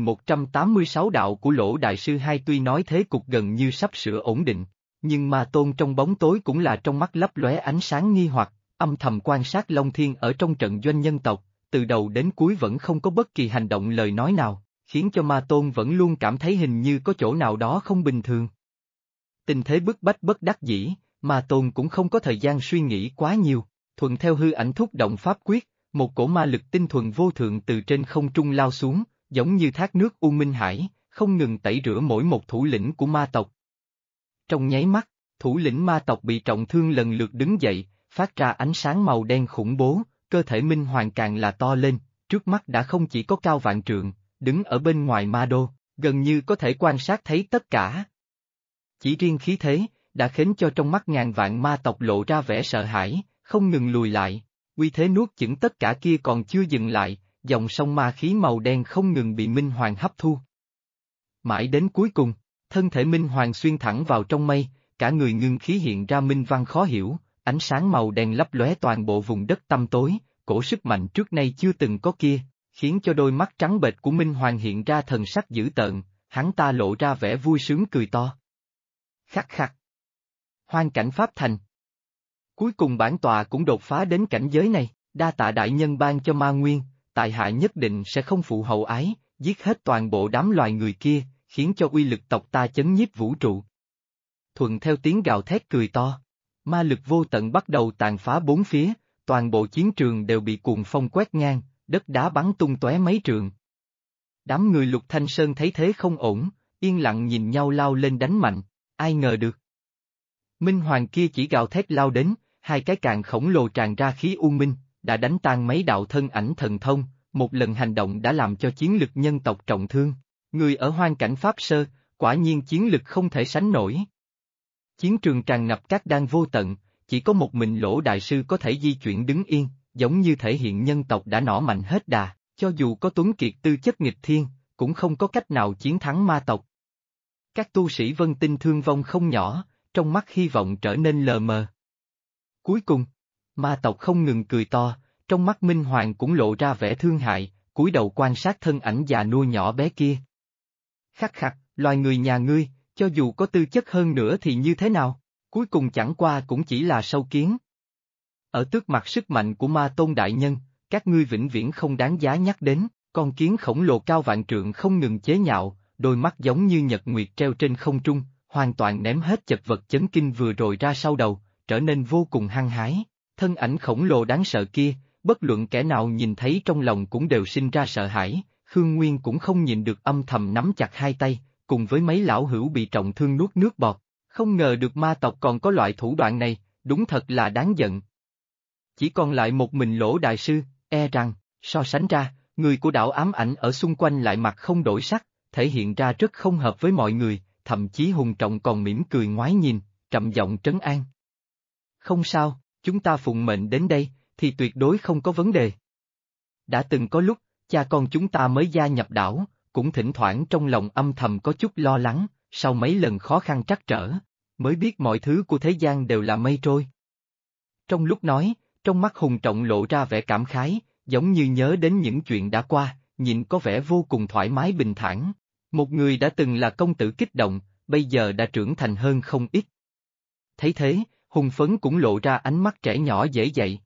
2186 đạo của Lỗ Đại Sư hai tuy nói thế cục gần như sắp sửa ổn định, nhưng Ma Tôn trong bóng tối cũng là trong mắt lấp lóe ánh sáng nghi hoặc, âm thầm quan sát Long Thiên ở trong trận doanh nhân tộc, từ đầu đến cuối vẫn không có bất kỳ hành động lời nói nào, khiến cho Ma Tôn vẫn luôn cảm thấy hình như có chỗ nào đó không bình thường. Tình thế bức bách bất đắc dĩ, Ma Tôn cũng không có thời gian suy nghĩ quá nhiều, thuận theo hư ảnh thúc động pháp quyết, một cổ ma lực tinh thuần vô thượng từ trên không trung lao xuống, giống như thác nước U Minh Hải, không ngừng tẩy rửa mỗi một thủ lĩnh của ma tộc. Trong nháy mắt, thủ lĩnh ma tộc bị trọng thương lần lượt đứng dậy, phát ra ánh sáng màu đen khủng bố, cơ thể Minh Hoàng càng là to lên, trước mắt đã không chỉ có cao vạn trượng, đứng ở bên ngoài ma đô, gần như có thể quan sát thấy tất cả. Chỉ riêng khí thế, đã khiến cho trong mắt ngàn vạn ma tộc lộ ra vẻ sợ hãi, không ngừng lùi lại, uy thế nuốt chửng tất cả kia còn chưa dừng lại, dòng sông ma khí màu đen không ngừng bị Minh Hoàng hấp thu. Mãi đến cuối cùng, thân thể Minh Hoàng xuyên thẳng vào trong mây, cả người ngưng khí hiện ra minh văn khó hiểu, ánh sáng màu đen lấp lóe toàn bộ vùng đất tăm tối, cổ sức mạnh trước nay chưa từng có kia, khiến cho đôi mắt trắng bệch của Minh Hoàng hiện ra thần sắc dữ tợn, hắn ta lộ ra vẻ vui sướng cười to. Khắc khắc. Hoang cảnh Pháp Thành. Cuối cùng bản tọa cũng đột phá đến cảnh giới này, đa tạ đại nhân ban cho ma nguyên, tại hạ nhất định sẽ không phụ hậu ái, giết hết toàn bộ đám loài người kia, khiến cho uy lực tộc ta chấn nhiếp vũ trụ. Thuận theo tiếng gào thét cười to, ma lực vô tận bắt đầu tàn phá bốn phía, toàn bộ chiến trường đều bị cuồng phong quét ngang, đất đá bắn tung tóe mấy trượng. Đám người Lục Thanh Sơn thấy thế không ổn, yên lặng nhìn nhau lao lên đánh mạnh, ai ngờ được. Minh Hoàng kia chỉ gào thét lao đến, hai cái càn khổng lồ tràn ra khí u minh, đã đánh tan mấy đạo thân ảnh thần thông, một lần hành động đã làm cho chiến lực nhân tộc trọng thương. Người ở hoang cảnh Pháp Sơ, quả nhiên chiến lực không thể sánh nổi. Chiến trường tràn ngập các đan vô tận, chỉ có một mình Lỗ Đại Sư có thể di chuyển đứng yên, giống như thể hiện nhân tộc đã nỏ mạnh hết đà, cho dù có tuấn kiệt tư chất nghịch thiên, cũng không có cách nào chiến thắng ma tộc. Các tu sĩ Vân Tinh thương vong không nhỏ, trong mắt hy vọng trở nên lờ mờ. Cuối cùng, ma tộc không ngừng cười to, trong mắt Minh Hoàng cũng lộ ra vẻ thương hại, cúi đầu quan sát thân ảnh già nua nhỏ bé kia. Khắc khắc, loài người nhà ngươi, cho dù có tư chất hơn nữa thì như thế nào, cuối cùng chẳng qua cũng chỉ là sâu kiến. Ở trước mặt sức mạnh của Ma Tôn Đại Nhân, các ngươi vĩnh viễn không đáng giá nhắc đến, con kiến khổng lồ cao vạn trượng không ngừng chế nhạo, đôi mắt giống như nhật nguyệt treo trên không trung, hoàn toàn ném hết chật vật chấn kinh vừa rồi ra sau đầu, trở nên vô cùng hăng hái. Thân ảnh khổng lồ đáng sợ kia, bất luận kẻ nào nhìn thấy trong lòng cũng đều sinh ra sợ hãi, Khương Nguyên cũng không nhìn được âm thầm nắm chặt hai tay, cùng với mấy lão hữu bị trọng thương nuốt nước bọt. Không ngờ được ma tộc còn có loại thủ đoạn này, đúng thật là đáng giận. Chỉ còn lại một mình Lỗ Đại Sư, e rằng, so sánh ra, người của đảo ám ảnh ở xung quanh lại mặt không đổi sắc, thể hiện ra rất không hợp với mọi người, thậm chí Hùng Trọng còn mỉm cười ngoái nhìn, trầm giọng trấn an. Không sao, chúng ta phụng mệnh đến đây, thì tuyệt đối không có vấn đề. Đã từng có lúc, cha con chúng ta mới gia nhập đảo, cũng thỉnh thoảng trong lòng âm thầm có chút lo lắng, sau mấy lần khó khăn trắc trở, mới biết mọi thứ của thế gian đều là mây trôi. Trong lúc nói, trong mắt Hùng Trọng lộ ra vẻ cảm khái, giống như nhớ đến những chuyện đã qua, nhìn có vẻ vô cùng thoải mái bình thản. Một người đã từng là công tử kích động, bây giờ đã trưởng thành hơn không ít. Thấy thế, Hùng Phấn cũng lộ ra ánh mắt trẻ nhỏ dễ dậy.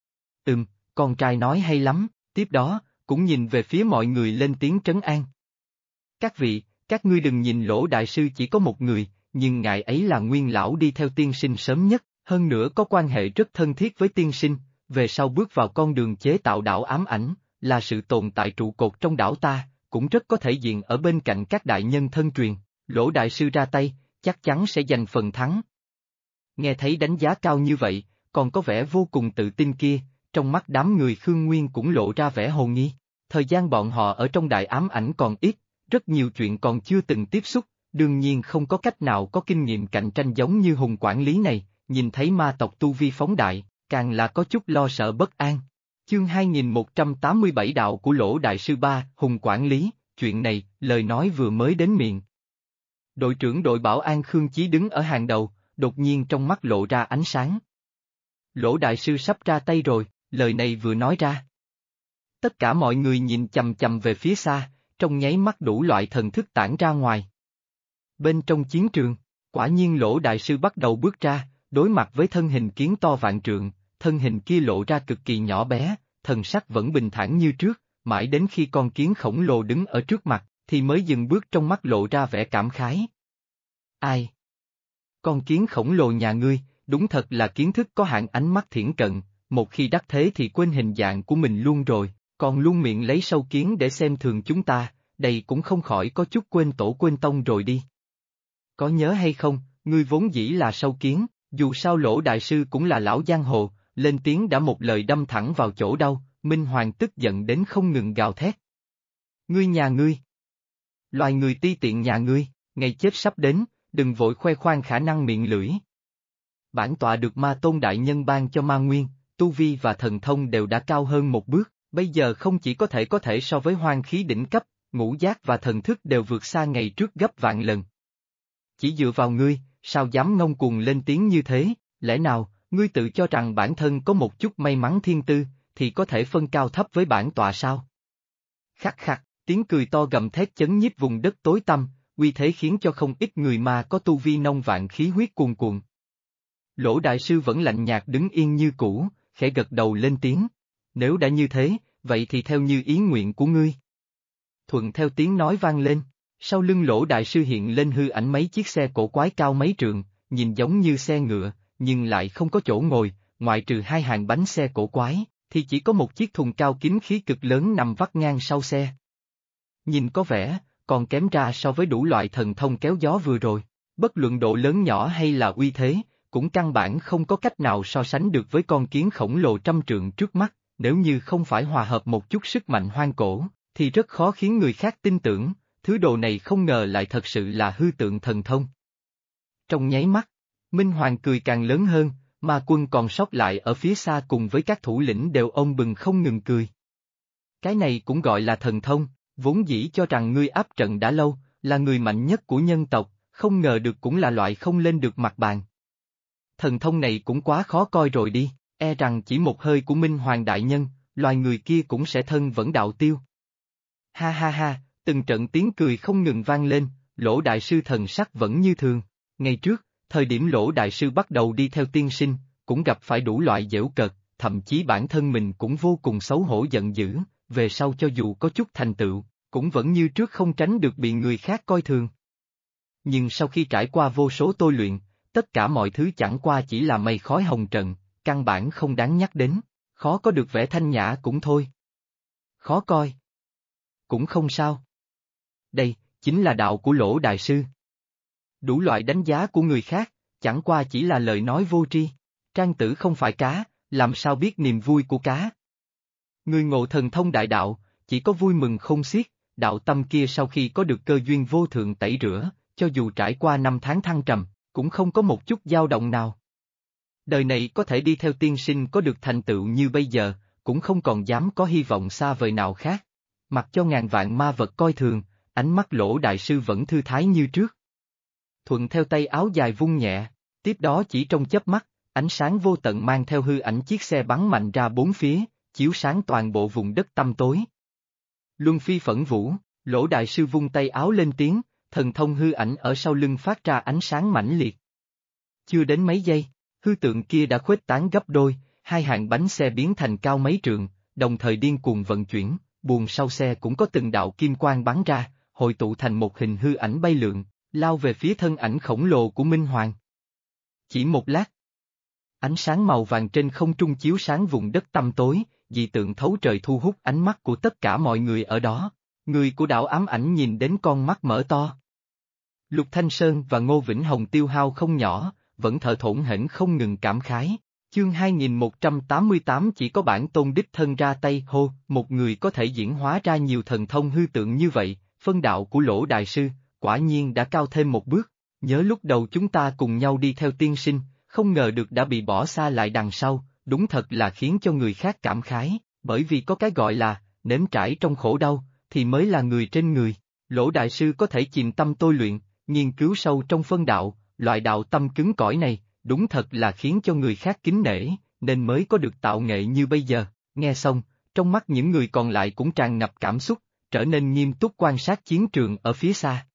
Con trai nói hay lắm, tiếp đó, cũng nhìn về phía mọi người lên tiếng trấn an. Các vị, các ngươi đừng nhìn Lỗ Đại Sư chỉ có một người, nhưng ngài ấy là nguyên lão đi theo tiên sinh sớm nhất, hơn nữa có quan hệ rất thân thiết với tiên sinh, về sau bước vào con đường chế tạo đảo ám ảnh, là sự tồn tại trụ cột trong đảo ta, cũng rất có thể diện ở bên cạnh các đại nhân thân truyền, Lỗ Đại Sư ra tay, chắc chắn sẽ giành phần thắng. Nghe thấy đánh giá cao như vậy, còn có vẻ vô cùng tự tin kia, trong mắt đám người Khương Nguyên cũng lộ ra vẻ hồ nghi. Thời gian bọn họ ở trong đại ám ảnh còn ít, rất nhiều chuyện còn chưa từng tiếp xúc, đương nhiên không có cách nào có kinh nghiệm cạnh tranh giống như Hùng quản lý này, nhìn thấy ma tộc tu vi phóng đại, càng là có chút lo sợ bất an. Chương 2187 đạo của Lỗ Đại Sư ba, Hùng quản lý, chuyện này, lời nói vừa mới đến miệng. Đội trưởng đội bảo an Khương Chí đứng ở hàng đầu, đột nhiên trong mắt lộ ra ánh sáng. Lỗ Đại Sư sắp ra tay rồi, lời này vừa nói ra. Tất cả mọi người nhìn chầm chầm về phía xa, trong nháy mắt đủ loại thần thức tản ra ngoài. Bên trong chiến trường, quả nhiên Lỗ Đại Sư bắt đầu bước ra, đối mặt với thân hình kiến to vạn trượng, thân hình kia lộ ra cực kỳ nhỏ bé, thần sắc vẫn bình thản như trước, mãi đến khi con kiến khổng lồ đứng ở trước mặt, thì mới dừng bước trong mắt lộ ra vẻ cảm khái. Ai? Con kiến khổng lồ nhà ngươi, đúng thật là kiến thức có hạn ánh mắt thiển cận, một khi đắc thế thì quên hình dạng của mình luôn rồi, còn luôn miệng lấy sâu kiến để xem thường chúng ta, đây cũng không khỏi có chút quên tổ quên tông rồi đi. Có nhớ hay không, ngươi vốn dĩ là sâu kiến, dù sao Lỗ Đại Sư cũng là lão giang hồ, lên tiếng đã một lời đâm thẳng vào chỗ đau, Minh Hoàng tức giận đến không ngừng gào thét. Ngươi nhà ngươi! Loài người ti tiện nhà ngươi, ngày chết sắp đến, đừng vội khoe khoang khả năng miệng lưỡi. Bản tọa được Ma Tôn Đại Nhân ban cho ma nguyên, tu vi và thần thông đều đã cao hơn một bước, bây giờ không chỉ có thể so với hoang khí đỉnh cấp, ngũ giác và thần thức đều vượt xa ngày trước gấp vạn lần. Chỉ dựa vào ngươi, sao dám ngông cuồng lên tiếng như thế, lẽ nào, ngươi tự cho rằng bản thân có một chút may mắn thiên tư, thì có thể phân cao thấp với bản tọa sao? Khắc khắc, tiếng cười to gầm thét chấn nhiếp vùng đất tối tăm, uy thế khiến cho không ít người ma có tu vi nông vạn khí huyết cuồn cuộn. Lỗ Đại Sư vẫn lạnh nhạt đứng yên như cũ, khẽ gật đầu lên tiếng. Nếu đã như thế, vậy thì theo như ý nguyện của ngươi. Thuận theo tiếng nói vang lên, sau lưng Lỗ Đại Sư hiện lên hư ảnh mấy chiếc xe cổ quái cao mấy trượng, nhìn giống như xe ngựa, nhưng lại không có chỗ ngồi, ngoại trừ hai hàng bánh xe cổ quái, thì chỉ có một chiếc thùng cao kín khí cực lớn nằm vắt ngang sau xe. Nhìn có vẻ, còn kém ra so với đủ loại thần thông kéo gió vừa rồi, bất luận độ lớn nhỏ hay là uy thế, cũng căn bản không có cách nào so sánh được với con kiến khổng lồ trăm trượng trước mắt, nếu như không phải hòa hợp một chút sức mạnh hoang cổ, thì rất khó khiến người khác tin tưởng, thứ đồ này không ngờ lại thật sự là hư tượng thần thông. Trong nháy mắt, Minh Hoàng cười càng lớn hơn, mà quân còn sót lại ở phía xa cùng với các thủ lĩnh đều ông bừng không ngừng cười. Cái này cũng gọi là thần thông, vốn dĩ cho rằng ngươi áp trận đã lâu, là người mạnh nhất của nhân tộc, không ngờ được cũng là loại không lên được mặt bàn. Thần thông này cũng quá khó coi rồi đi, e rằng chỉ một hơi của Minh Hoàng đại nhân, loài người kia cũng sẽ thân vẫn đạo tiêu. Ha ha ha, từng trận tiếng cười không ngừng vang lên, Lỗ đại sư thần sắc vẫn như thường. Ngày trước, thời điểm Lỗ đại sư bắt đầu đi theo tiên sinh, cũng gặp phải đủ loại giễu cợt, thậm chí bản thân mình cũng vô cùng xấu hổ giận dữ, về sau cho dù có chút thành tựu, cũng vẫn như trước không tránh được bị người khác coi thường. Nhưng sau khi trải qua vô số tôi luyện, tất cả mọi thứ chẳng qua chỉ là mây khói hồng trần, căn bản không đáng nhắc đến, khó có được vẻ thanh nhã cũng thôi. Khó coi. Cũng không sao. Đây, chính là đạo của Lỗ đại sư. Đủ loại đánh giá của người khác, chẳng qua chỉ là lời nói vô tri. Trang tử không phải cá, làm sao biết niềm vui của cá. Người ngộ thần thông đại đạo, chỉ có vui mừng không xiết, đạo tâm kia sau khi có được cơ duyên vô thượng tẩy rửa, cho dù trải qua năm tháng thăng trầm, cũng không có một chút dao động nào. Đời này có thể đi theo tiên sinh có được thành tựu như bây giờ, cũng không còn dám có hy vọng xa vời nào khác. Mặc cho ngàn vạn ma vật coi thường, ánh mắt Lỗ đại sư vẫn thư thái như trước. Thuận theo tay áo dài vung nhẹ, tiếp đó chỉ trong chớp mắt, ánh sáng vô tận mang theo hư ảnh chiếc xe bắn mạnh ra bốn phía, chiếu sáng toàn bộ vùng đất tăm tối. Luân phi phẫn vũ, Lỗ đại sư vung tay áo lên tiếng, thần thông hư ảnh ở sau lưng phát ra ánh sáng mãnh liệt. Chưa đến mấy giây, hư tượng kia đã khuếch tán gấp đôi, hai hàng bánh xe biến thành cao mấy trượng, đồng thời điên cuồng vận chuyển, buồng sau xe cũng có từng đạo kim quang bắn ra, hội tụ thành một hình hư ảnh bay lượn, lao về phía thân ảnh khổng lồ của Minh Hoàng. Chỉ một lát, ánh sáng màu vàng trên không trung chiếu sáng vùng đất tăm tối, dị tượng thấu trời thu hút ánh mắt của tất cả mọi người ở đó. Người của đảo ám ảnh nhìn đến con mắt mở to. Lục Thanh Sơn và Ngô Vĩnh Hồng tiêu hao không nhỏ, vẫn thở hổn hển không ngừng cảm khái. Chương 2188 chỉ có bản tôn đích thân ra tay hô, một người có thể diễn hóa ra nhiều thần thông hư tượng như vậy, phân đạo của Lỗ đại sư, quả nhiên đã cao thêm một bước. Nhớ lúc đầu chúng ta cùng nhau đi theo tiên sinh, không ngờ được đã bị bỏ xa lại đằng sau, đúng thật là khiến cho người khác cảm khái, bởi vì có cái gọi là, nếm trải trong khổ đau, thì mới là người trên người. Lỗ đại sư có thể chìm tâm tôi luyện, nghiên cứu sâu trong phân đạo, loại đạo tâm cứng cỏi này, đúng thật là khiến cho người khác kính nể, nên mới có được tạo nghệ như bây giờ. Nghe xong, trong mắt những người còn lại cũng tràn ngập cảm xúc, trở nên nghiêm túc quan sát chiến trường ở phía xa.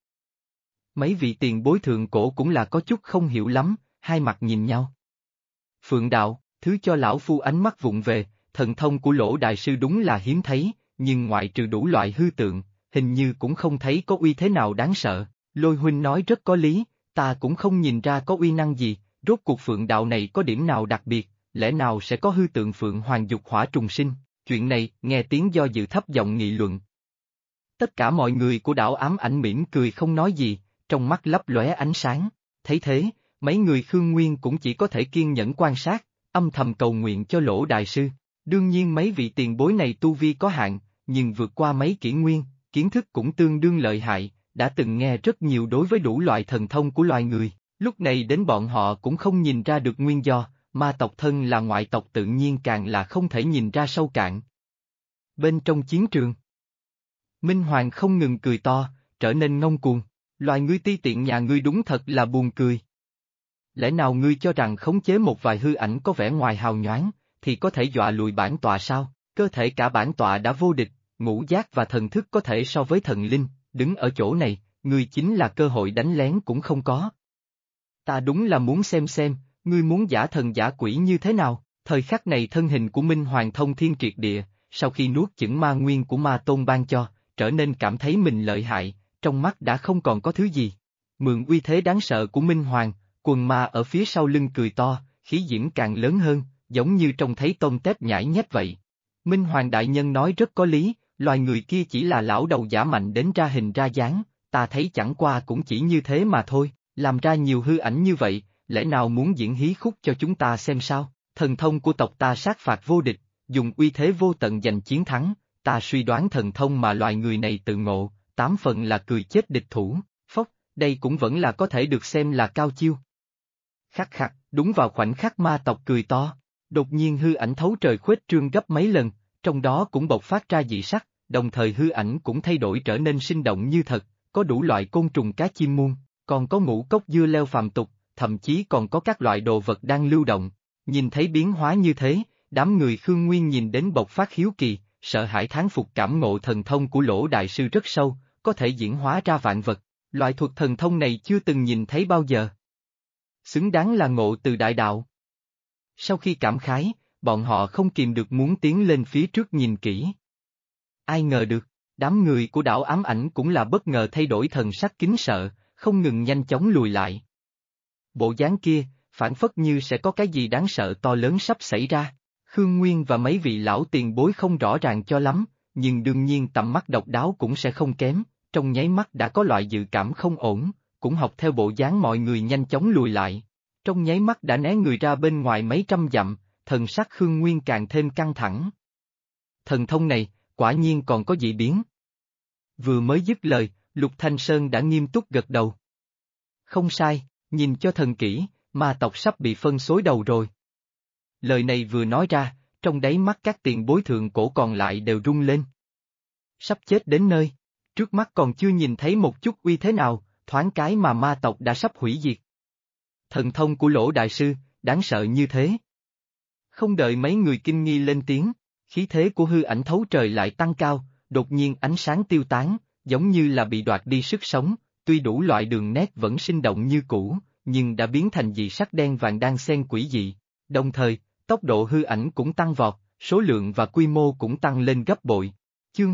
Mấy vị tiền bối thượng cổ cũng là có chút không hiểu lắm, hai mặt nhìn nhau. Phượng đạo, thứ cho lão phu ánh mắt vụng về, thần thông của Lỗ đại sư đúng là hiếm thấy, nhưng ngoại trừ đủ loại hư tượng, hình như cũng không thấy có uy thế nào đáng sợ. Lôi huynh nói rất có lý, ta cũng không nhìn ra có uy năng gì, rốt cuộc Phượng đạo này có điểm nào đặc biệt, lẽ nào sẽ có hư tượng Phượng Hoàng dục hỏa trùng sinh, chuyện này, nghe tiếng do dự thấp giọng nghị luận. Tất cả mọi người của đảo ám ảnh mỉm cười không nói gì, trong mắt lấp lóe ánh sáng, thấy thế, mấy người Khương Nguyên cũng chỉ có thể kiên nhẫn quan sát, âm thầm cầu nguyện cho Lỗ đại sư. Đương nhiên mấy vị tiền bối này tu vi có hạn, nhưng vượt qua mấy kỷ nguyên, kiến thức cũng tương đương lợi hại, đã từng nghe rất nhiều đối với đủ loại thần thông của loài người, lúc này đến bọn họ cũng không nhìn ra được nguyên do, ma tộc thân là ngoại tộc tự nhiên càng là không thể nhìn ra sâu cạn. Bên trong chiến trường, Minh Hoàng không ngừng cười to, trở nên ngông cuồng, loài ngươi ti tiện nhà ngươi đúng thật là buồn cười. Lẽ nào ngươi cho rằng khống chế một vài hư ảnh có vẻ ngoài hào nhoáng, thì có thể dọa lùi bản tọa sao? Cơ thể cả bản tọa đã vô địch, ngũ giác và thần thức có thể so với thần linh, đứng ở chỗ này, ngươi chính là cơ hội đánh lén cũng không có. Ta đúng là muốn xem, ngươi muốn giả thần giả quỷ như thế nào? Thời khắc này thân hình của Minh Hoàng thông thiên triệt địa, sau khi nuốt chửng ma nguyên của ma tôn ban cho, trở nên cảm thấy mình lợi hại, trong mắt đã không còn có thứ gì. Mượn uy thế đáng sợ của Minh Hoàng, quần ma ở phía sau lưng cười to, khí diễm càng lớn hơn, giống như trông thấy tôm tép nhãi nhép vậy. Minh Hoàng đại nhân nói rất có lý, loài người kia chỉ là lão đầu giả mạnh đến ra hình ra dáng, ta thấy chẳng qua cũng chỉ như thế mà thôi, làm ra nhiều hư ảnh như vậy, lẽ nào muốn diễn hí khúc cho chúng ta xem sao? Thần thông của tộc ta sát phạt vô địch, dùng uy thế vô tận giành chiến thắng, ta suy đoán thần thông mà loài người này tự ngộ, 8 phần là cười chết địch thủ, phốc, đây cũng vẫn là có thể được xem là cao chiêu. Khắc khắc, đúng vào khoảnh khắc ma tộc cười to, đột nhiên hư ảnh thấu trời khuếch trương gấp mấy lần, trong đó cũng bộc phát ra dị sắc, đồng thời hư ảnh cũng thay đổi trở nên sinh động như thật, có đủ loại côn trùng cá chim muôn, còn có ngũ cốc dưa leo phàm tục, thậm chí còn có các loại đồ vật đang lưu động. Nhìn thấy biến hóa như thế, đám người Khương Nguyên nhìn đến bộc phát hiếu kỳ, sợ hãi thán phục cảm ngộ thần thông của Lỗ Đại Sư rất sâu, có thể diễn hóa ra vạn vật, loại thuật thần thông này chưa từng nhìn thấy bao giờ. Xứng đáng là ngộ từ đại đạo. Sau khi cảm khái, bọn họ không kìm được muốn tiến lên phía trước nhìn kỹ. Ai ngờ được, đám người của đảo ám ảnh cũng là bất ngờ thay đổi thần sắc kính sợ, không ngừng nhanh chóng lùi lại. Bộ dáng kia, phản phất như sẽ có cái gì đáng sợ to lớn sắp xảy ra. Khương Nguyên và mấy vị lão tiền bối không rõ ràng cho lắm, nhưng đương nhiên tầm mắt độc đáo cũng sẽ không kém, trong nháy mắt đã có loại dự cảm không ổn, cũng học theo bộ dáng mọi người nhanh chóng lùi lại. Trong nháy mắt đã né người ra bên ngoài mấy trăm dặm, thần sắc Khương Nguyên càng thêm căng thẳng. Thần thông này, quả nhiên còn có dị biến. Vừa mới dứt lời, Lục Thanh Sơn đã nghiêm túc gật đầu. Không sai, nhìn cho thần kỹ, ma tộc sắp bị phân xối đầu rồi. Lời này vừa nói ra, trong đáy mắt các tiền bối thượng cổ còn lại đều rung lên. Sắp chết đến nơi, trước mắt còn chưa nhìn thấy một chút uy thế nào, thoáng cái mà ma tộc đã sắp hủy diệt. Thần thông của Lỗ Đại Sư, đáng sợ như thế. Không đợi mấy người kinh nghi lên tiếng, khí thế của hư ảnh thấu trời lại tăng cao, đột nhiên ánh sáng tiêu tán, giống như là bị đoạt đi sức sống, tuy đủ loại đường nét vẫn sinh động như cũ, nhưng đã biến thành dị sắc đen vàng đan xen quỷ dị. Đồng thời, tốc độ hư ảnh cũng tăng vọt, số lượng và quy mô cũng tăng lên gấp bội. Chương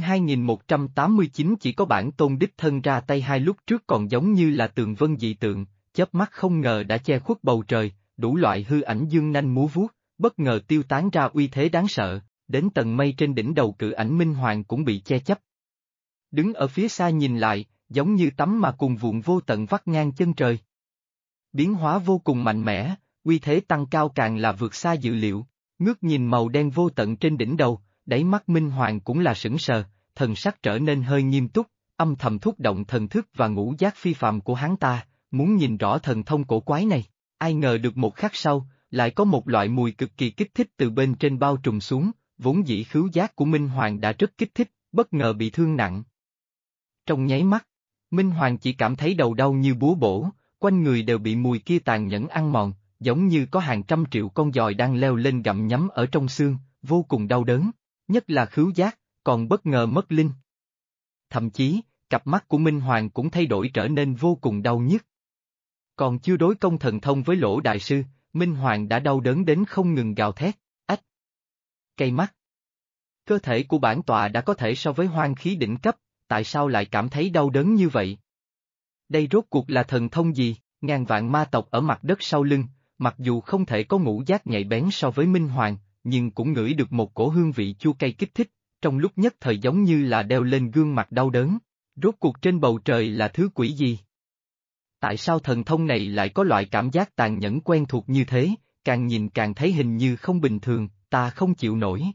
2189 chỉ có bản tôn đích thân ra tay hai lúc trước còn giống như là tường vân dị tượng, chớp mắt không ngờ đã che khuất bầu trời, đủ loại hư ảnh dương nanh múa vuốt, bất ngờ tiêu tán ra uy thế đáng sợ, đến tầng mây trên đỉnh đầu cự ảnh Minh Hoàng cũng bị che chấp. Đứng ở phía xa nhìn lại, giống như tấm mà cùng vụn vô tận vắt ngang chân trời. Biến hóa vô cùng mạnh mẽ, uy thế tăng cao càng là vượt xa dự liệu, ngước nhìn màu đen vô tận trên đỉnh đầu, đáy mắt Minh Hoàng cũng là sững sờ, thần sắc trở nên hơi nghiêm túc, âm thầm thúc động thần thức và ngũ giác phi phàm của hắn ta, muốn nhìn rõ thần thông cổ quái này. Ai ngờ được một khắc sau, lại có một loại mùi cực kỳ kích thích từ bên trên bao trùm xuống, vốn dĩ khứu giác của Minh Hoàng đã rất kích thích, bất ngờ bị thương nặng. Trong nháy mắt, Minh Hoàng chỉ cảm thấy đầu đau như búa bổ, quanh người đều bị mùi kia tàn nhẫn ăn mòn, giống như có hàng trăm triệu con giòi đang leo lên gặm nhấm ở trong xương, vô cùng đau đớn, nhất là khứu giác, còn bất ngờ mất linh. Thậm chí, cặp mắt của Minh Hoàng cũng thay đổi trở nên vô cùng đau nhức. Còn chưa đối công thần thông với Lỗ Đại Sư, Minh Hoàng đã đau đớn đến không ngừng gào thét, ách, cay mắt. Cơ thể của bản tọa đã có thể so với hoang khí đỉnh cấp, tại sao lại cảm thấy đau đớn như vậy? Đây rốt cuộc là thần thông gì? Ngàn vạn ma tộc ở mặt đất sau lưng, mặc dù không thể có ngũ giác nhạy bén so với Minh Hoàng, nhưng cũng ngửi được một cổ hương vị chua cay kích thích, trong lúc nhất thời giống như là đeo lên gương mặt đau đớn. Rốt cuộc trên bầu trời là thứ quỷ gì? Tại sao thần thông này lại có loại cảm giác tàn nhẫn quen thuộc như thế, càng nhìn càng thấy hình như không bình thường, ta không chịu nổi.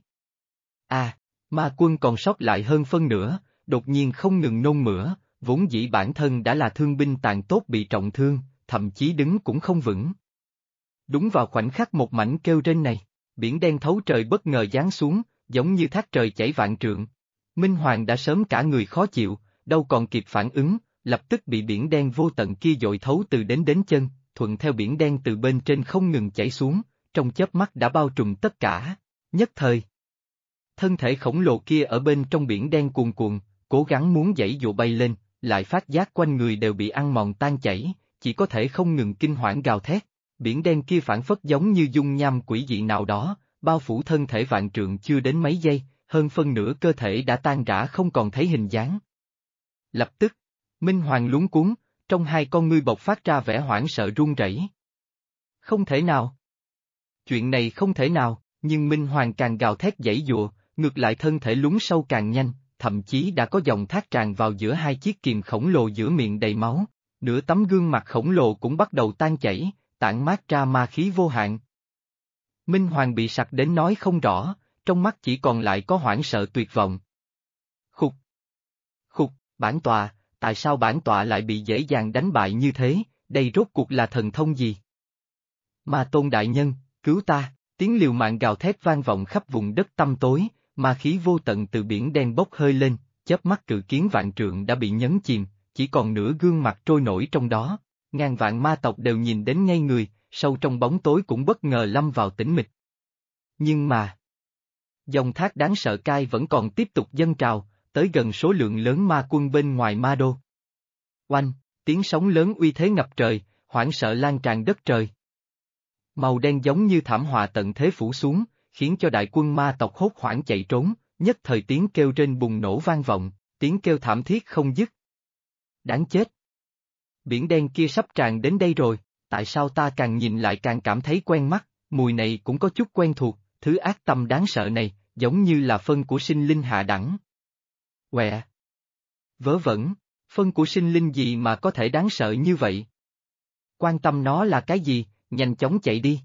Ma quân còn sót lại hơn phân nửa, đột nhiên không ngừng nôn mửa, vốn dĩ bản thân đã là thương binh tàn tốt bị trọng thương, thậm chí đứng cũng không vững. Đúng vào khoảnh khắc một mảnh kêu rên này, biển đen thấu trời bất ngờ giáng xuống, giống như thác trời chảy vạn trượng. Minh Hoàng đã sớm cả người khó chịu, đâu còn kịp phản ứng, lập tức bị biển đen vô tận kia dội thấu từ đến chân, thuận theo biển đen từ bên trên không ngừng chảy xuống, trong chớp mắt đã bao trùm tất cả. Nhất thời, thân thể khổng lồ kia ở bên trong biển đen cuồn cuộn, cố gắng muốn giãy dụa bay lên, lại phát giác quanh người đều bị ăn mòn tan chảy, chỉ có thể không ngừng kinh hoảng gào thét. Biển đen kia phản phất giống như dung nham quỷ dị nào đó, bao phủ thân thể vạn trượng chưa đến mấy giây, hơn phân nửa cơ thể đã tan rã không còn thấy hình dáng. Lập tức, Minh Hoàng luống cuống, trong hai con ngươi bộc phát ra vẻ hoảng sợ run rẩy. Không thể nào. chuyện này không thể nào, nhưng Minh Hoàng càng gào thét giãy giụa, ngược lại thân thể lún sâu càng nhanh, thậm chí đã có dòng thác tràn vào giữa hai chiếc kìm khổng lồ giữa miệng đầy máu, nửa tấm gương mặt khổng lồ cũng bắt đầu tan chảy, tản mát ra ma khí vô hạn. Minh Hoàng bị sặc đến nói không rõ, trong mắt chỉ còn lại có hoảng sợ tuyệt vọng. Khục! Khục, bản tọa, tại sao bản tọa lại bị dễ dàng đánh bại như thế, đây rốt cuộc là thần thông gì? Ma Tôn đại nhân, cứu ta, tiếng liều mạng gào thét vang vọng khắp vùng đất tăm tối, ma khí vô tận từ biển đen bốc hơi lên, chớp mắt cự kiến vạn trượng đã bị nhấn chìm, chỉ còn nửa gương mặt trôi nổi trong đó, ngàn vạn ma tộc đều nhìn đến ngay người, sâu trong bóng tối cũng bất ngờ lâm vào tĩnh mịch. Nhưng mà, dòng thác đáng sợ cai vẫn còn tiếp tục dâng trào, tới gần số lượng lớn ma quân bên ngoài ma đô. Oanh, tiếng sóng lớn uy thế ngập trời, hoảng sợ lan tràn đất trời. Màu đen giống như thảm họa tận thế phủ xuống, khiến cho đại quân ma tộc hốt hoảng chạy trốn, nhất thời tiếng kêu trên bùng nổ vang vọng, tiếng kêu thảm thiết không dứt. Đáng chết! Biển đen kia sắp tràn đến đây rồi, tại sao ta càng nhìn lại càng cảm thấy quen mắt, mùi này cũng có chút quen thuộc, thứ ác tâm đáng sợ này, giống như là phân của sinh linh hạ đẳng. Quẹ! Vớ vẩn, phân của sinh linh gì mà có thể đáng sợ như vậy? Quan tâm nó là cái gì, nhanh chóng chạy đi.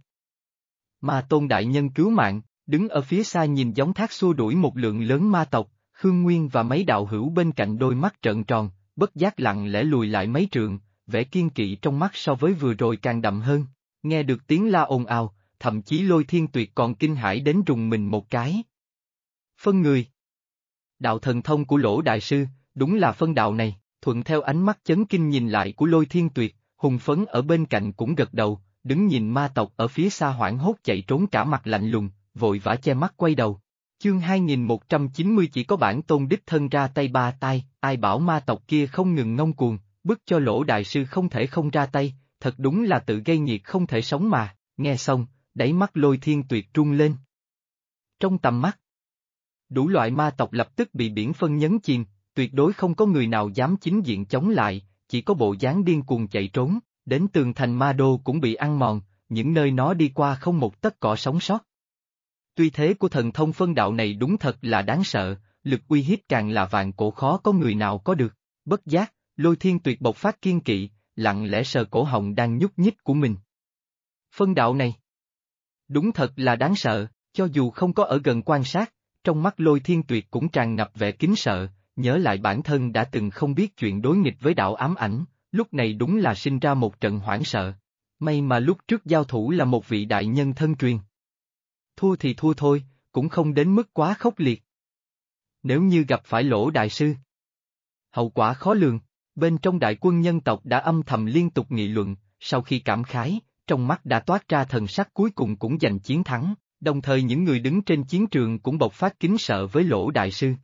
Ma Tôn đại nhân cứu mạng, đứng ở phía xa nhìn gióng thác xua đuổi một lượng lớn ma tộc, Khương Nguyên và mấy đạo hữu bên cạnh đôi mắt trợn tròn, bất giác lặng lẽ lùi lại mấy trượng, vẻ kiên kỵ trong mắt so với vừa rồi càng đậm hơn, nghe được tiếng la ồn ào, thậm chí Lôi Thiên Tuyệt còn kinh hãi đến rùng mình một cái. Phân người. Đạo thần thông của Lỗ Đại Sư, đúng là phân đạo này, thuận theo ánh mắt chấn kinh nhìn lại của Lôi Thiên Tuyệt, hùng phấn ở bên cạnh cũng gật đầu, đứng nhìn ma tộc ở phía xa hoảng hốt chạy trốn cả mặt lạnh lùng, vội vã che mắt quay đầu. Chương 2190 chỉ có bản tôn đích thân ra tay ba tay, ai bảo ma tộc kia không ngừng ngông cuồng, bức cho Lỗ Đại Sư không thể không ra tay, thật đúng là tự gây nghiệt không thể sống mà, nghe xong, đáy mắt Lôi Thiên Tuyệt rung lên. Trong tầm mắt, đủ loại ma tộc lập tức bị biển phân nhấn chìm, tuyệt đối không có người nào dám chính diện chống lại, chỉ có bộ dáng điên cuồng chạy trốn, đến tường thành ma đô cũng bị ăn mòn, những nơi nó đi qua không một tấc cỏ sống sót. Tuy thế của thần thông phân đạo này đúng thật là đáng sợ, lực uy hiếp càng là vạn cổ khó có người nào có được, bất giác, Lôi Thiên Tuyệt bộc phát kiên kỵ, lặng lẽ sờ cổ họng đang nhúc nhích của mình. Phân đạo này, đúng thật là đáng sợ, cho dù không có ở gần quan sát, trong mắt Lôi Thiên Tuyệt cũng tràn ngập vẻ kính sợ, nhớ lại bản thân đã từng không biết chuyện đối nghịch với đạo ám ảnh, lúc này đúng là sinh ra một trận hoảng sợ. May mà lúc trước giao thủ là một vị đại nhân thân truyền. Thua thì thua thôi, cũng không đến mức quá khốc liệt. Nếu như gặp phải Lỗ Đại Sư, hậu quả khó lường, bên trong đại quân nhân tộc đã âm thầm liên tục nghị luận, sau khi cảm khái, trong mắt đã toát ra thần sắc cuối cùng cũng giành chiến thắng, đồng thời những người đứng trên chiến trường cũng bộc phát kính sợ với Lỗ Đại Sư.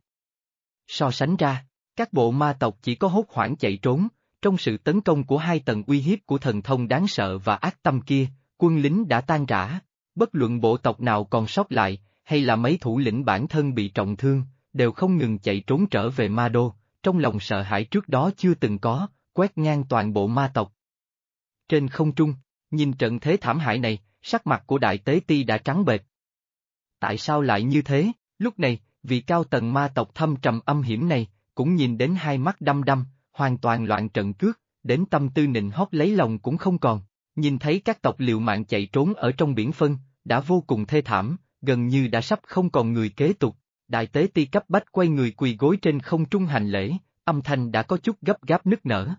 So sánh ra, các bộ ma tộc chỉ có hốt hoảng chạy trốn, trong sự tấn công của hai tầng uy hiếp của thần thông đáng sợ và ác tâm kia, quân lính đã tan rã, bất luận bộ tộc nào còn sót lại, hay là mấy thủ lĩnh bản thân bị trọng thương, đều không ngừng chạy trốn trở về ma đô, trong lòng sợ hãi trước đó chưa từng có, quét ngang toàn bộ ma tộc. Trên không trung, nhìn trận thế thảm hại này, sắc mặt của Đại Tế Ti đã trắng bệch. Tại sao lại như thế? Lúc này, vị cao tầng ma tộc thâm trầm âm hiểm này, cũng nhìn đến hai mắt đăm đăm, hoàn toàn loạn trận cước, đến tâm tư nịnh hót lấy lòng cũng không còn, nhìn thấy các tộc liều mạng chạy trốn ở trong biển phân, đã vô cùng thê thảm, gần như đã sắp không còn người kế tục, Đại Tế Ti cấp bách quay người quỳ gối trên không trung hành lễ, âm thanh đã có chút gấp gáp nức nở.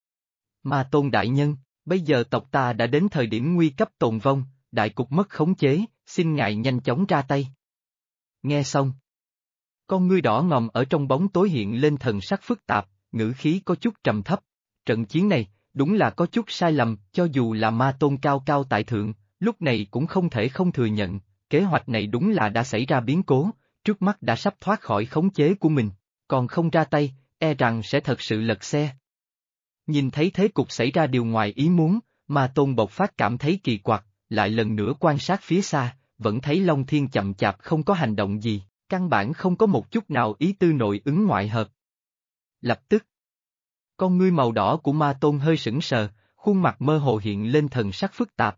Ma Tôn đại nhân, bây giờ tộc ta đã đến thời điểm nguy cấp tồn vong, đại cục mất khống chế, xin ngài nhanh chóng ra tay. Nghe xong, con ngươi đỏ ngòm ở trong bóng tối hiện lên thần sắc phức tạp, ngữ khí có chút trầm thấp. Trận chiến này, đúng là có chút sai lầm, cho dù là Ma Tôn cao cao tại thượng, lúc này cũng không thể không thừa nhận, kế hoạch này đúng là đã xảy ra biến cố, trước mắt đã sắp thoát khỏi khống chế của mình, còn không ra tay, e rằng sẽ thật sự lật xe. Nhìn thấy thế cục xảy ra điều ngoài ý muốn, Ma Tôn bộc phát cảm thấy kỳ quặc, lại lần nữa quan sát phía xa, vẫn thấy Long Thiên chậm chạp không có hành động gì, căn bản không có một chút nào ý tư nội ứng ngoại hợp. Lập tức, con ngươi màu đỏ của Ma Tôn hơi sững sờ, khuôn mặt mơ hồ hiện lên thần sắc phức tạp.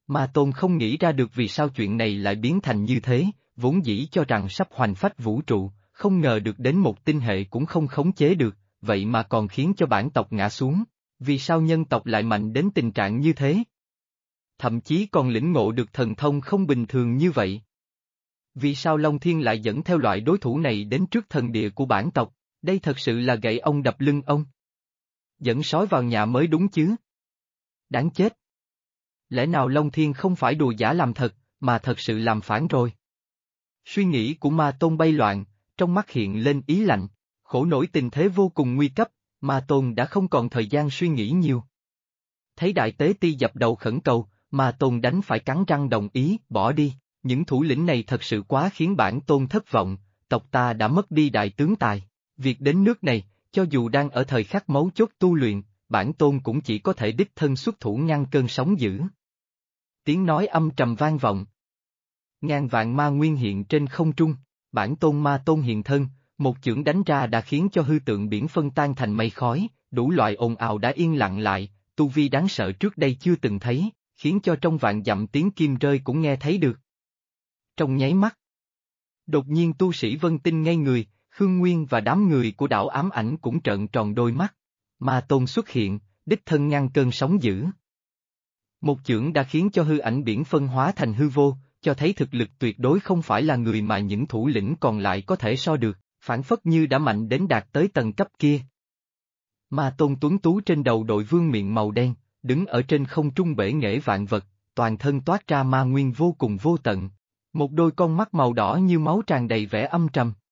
Ma Tôn không nghĩ ra được vì sao chuyện này lại biến thành như thế, vốn dĩ cho rằng sắp hoành phách vũ trụ, không ngờ được đến một tinh hệ cũng không khống chế được, vậy mà còn khiến cho bản tộc ngã xuống. Vì sao nhân tộc lại mạnh đến tình trạng như thế? Thậm chí còn lĩnh ngộ được thần thông không bình thường như vậy. Vì sao Long Thiên lại dẫn theo loại đối thủ này đến trước thần địa của bản tộc? Đây thật sự là gậy ông đập lưng ông. Dẫn sói vào nhà mới đúng chứ? Đáng chết. Lẽ nào Long Thiên không phải đùa giả làm thật, mà thật sự làm phản rồi? Suy nghĩ của Ma Tôn bay loạn, trong mắt hiện lên ý lạnh, khổ nổi tình thế vô cùng nguy cấp, Ma Tôn đã không còn thời gian suy nghĩ nhiều. Thấy Đại Tế Ti dập đầu khẩn cầu, Ma Tôn đánh phải cắn răng đồng ý, bỏ đi, những thủ lĩnh này thật sự quá khiến bản Tôn thất vọng, tộc ta đã mất đi đại tướng tài, việc đến nước này, cho dù đang ở thời khắc mấu chốt tu luyện, bản Tôn cũng chỉ có thể đích thân xuất thủ ngăn cơn sóng dữ. Tiếng nói âm trầm vang vọng. Ngàn vạn ma nguyên hiện trên không trung, bản tôn Ma Tôn hiện thân, một chưởng đánh ra đã khiến cho hư tượng biển phân tan thành mây khói, đủ loại ồn ào đã yên lặng lại, tu vi đáng sợ trước đây chưa từng thấy, khiến cho trong vạn dặm tiếng kim rơi cũng nghe thấy được. Trong nháy mắt, đột nhiên tu sĩ Vân Tinh ngây người, Khương Nguyên và đám người của đảo ám ảnh cũng trợn tròn đôi mắt. Ma Tôn xuất hiện, đích thân ngăn cơn sóng dữ. Một chưởng đã khiến cho hư ảnh biển phân hóa thành hư vô, cho thấy thực lực tuyệt đối không phải là người mà những thủ lĩnh còn lại có thể so được, phản phất như đã mạnh đến đạt tới tầng cấp kia. Ma Tôn tuấn tú trên đầu đội vương miện màu đen, đứng ở trên không trung bể nghệ vạn vật, toàn thân toát ra ma nguyên vô cùng vô tận. Một đôi con mắt màu đỏ như máu tràn đầy vẻ âm trầm.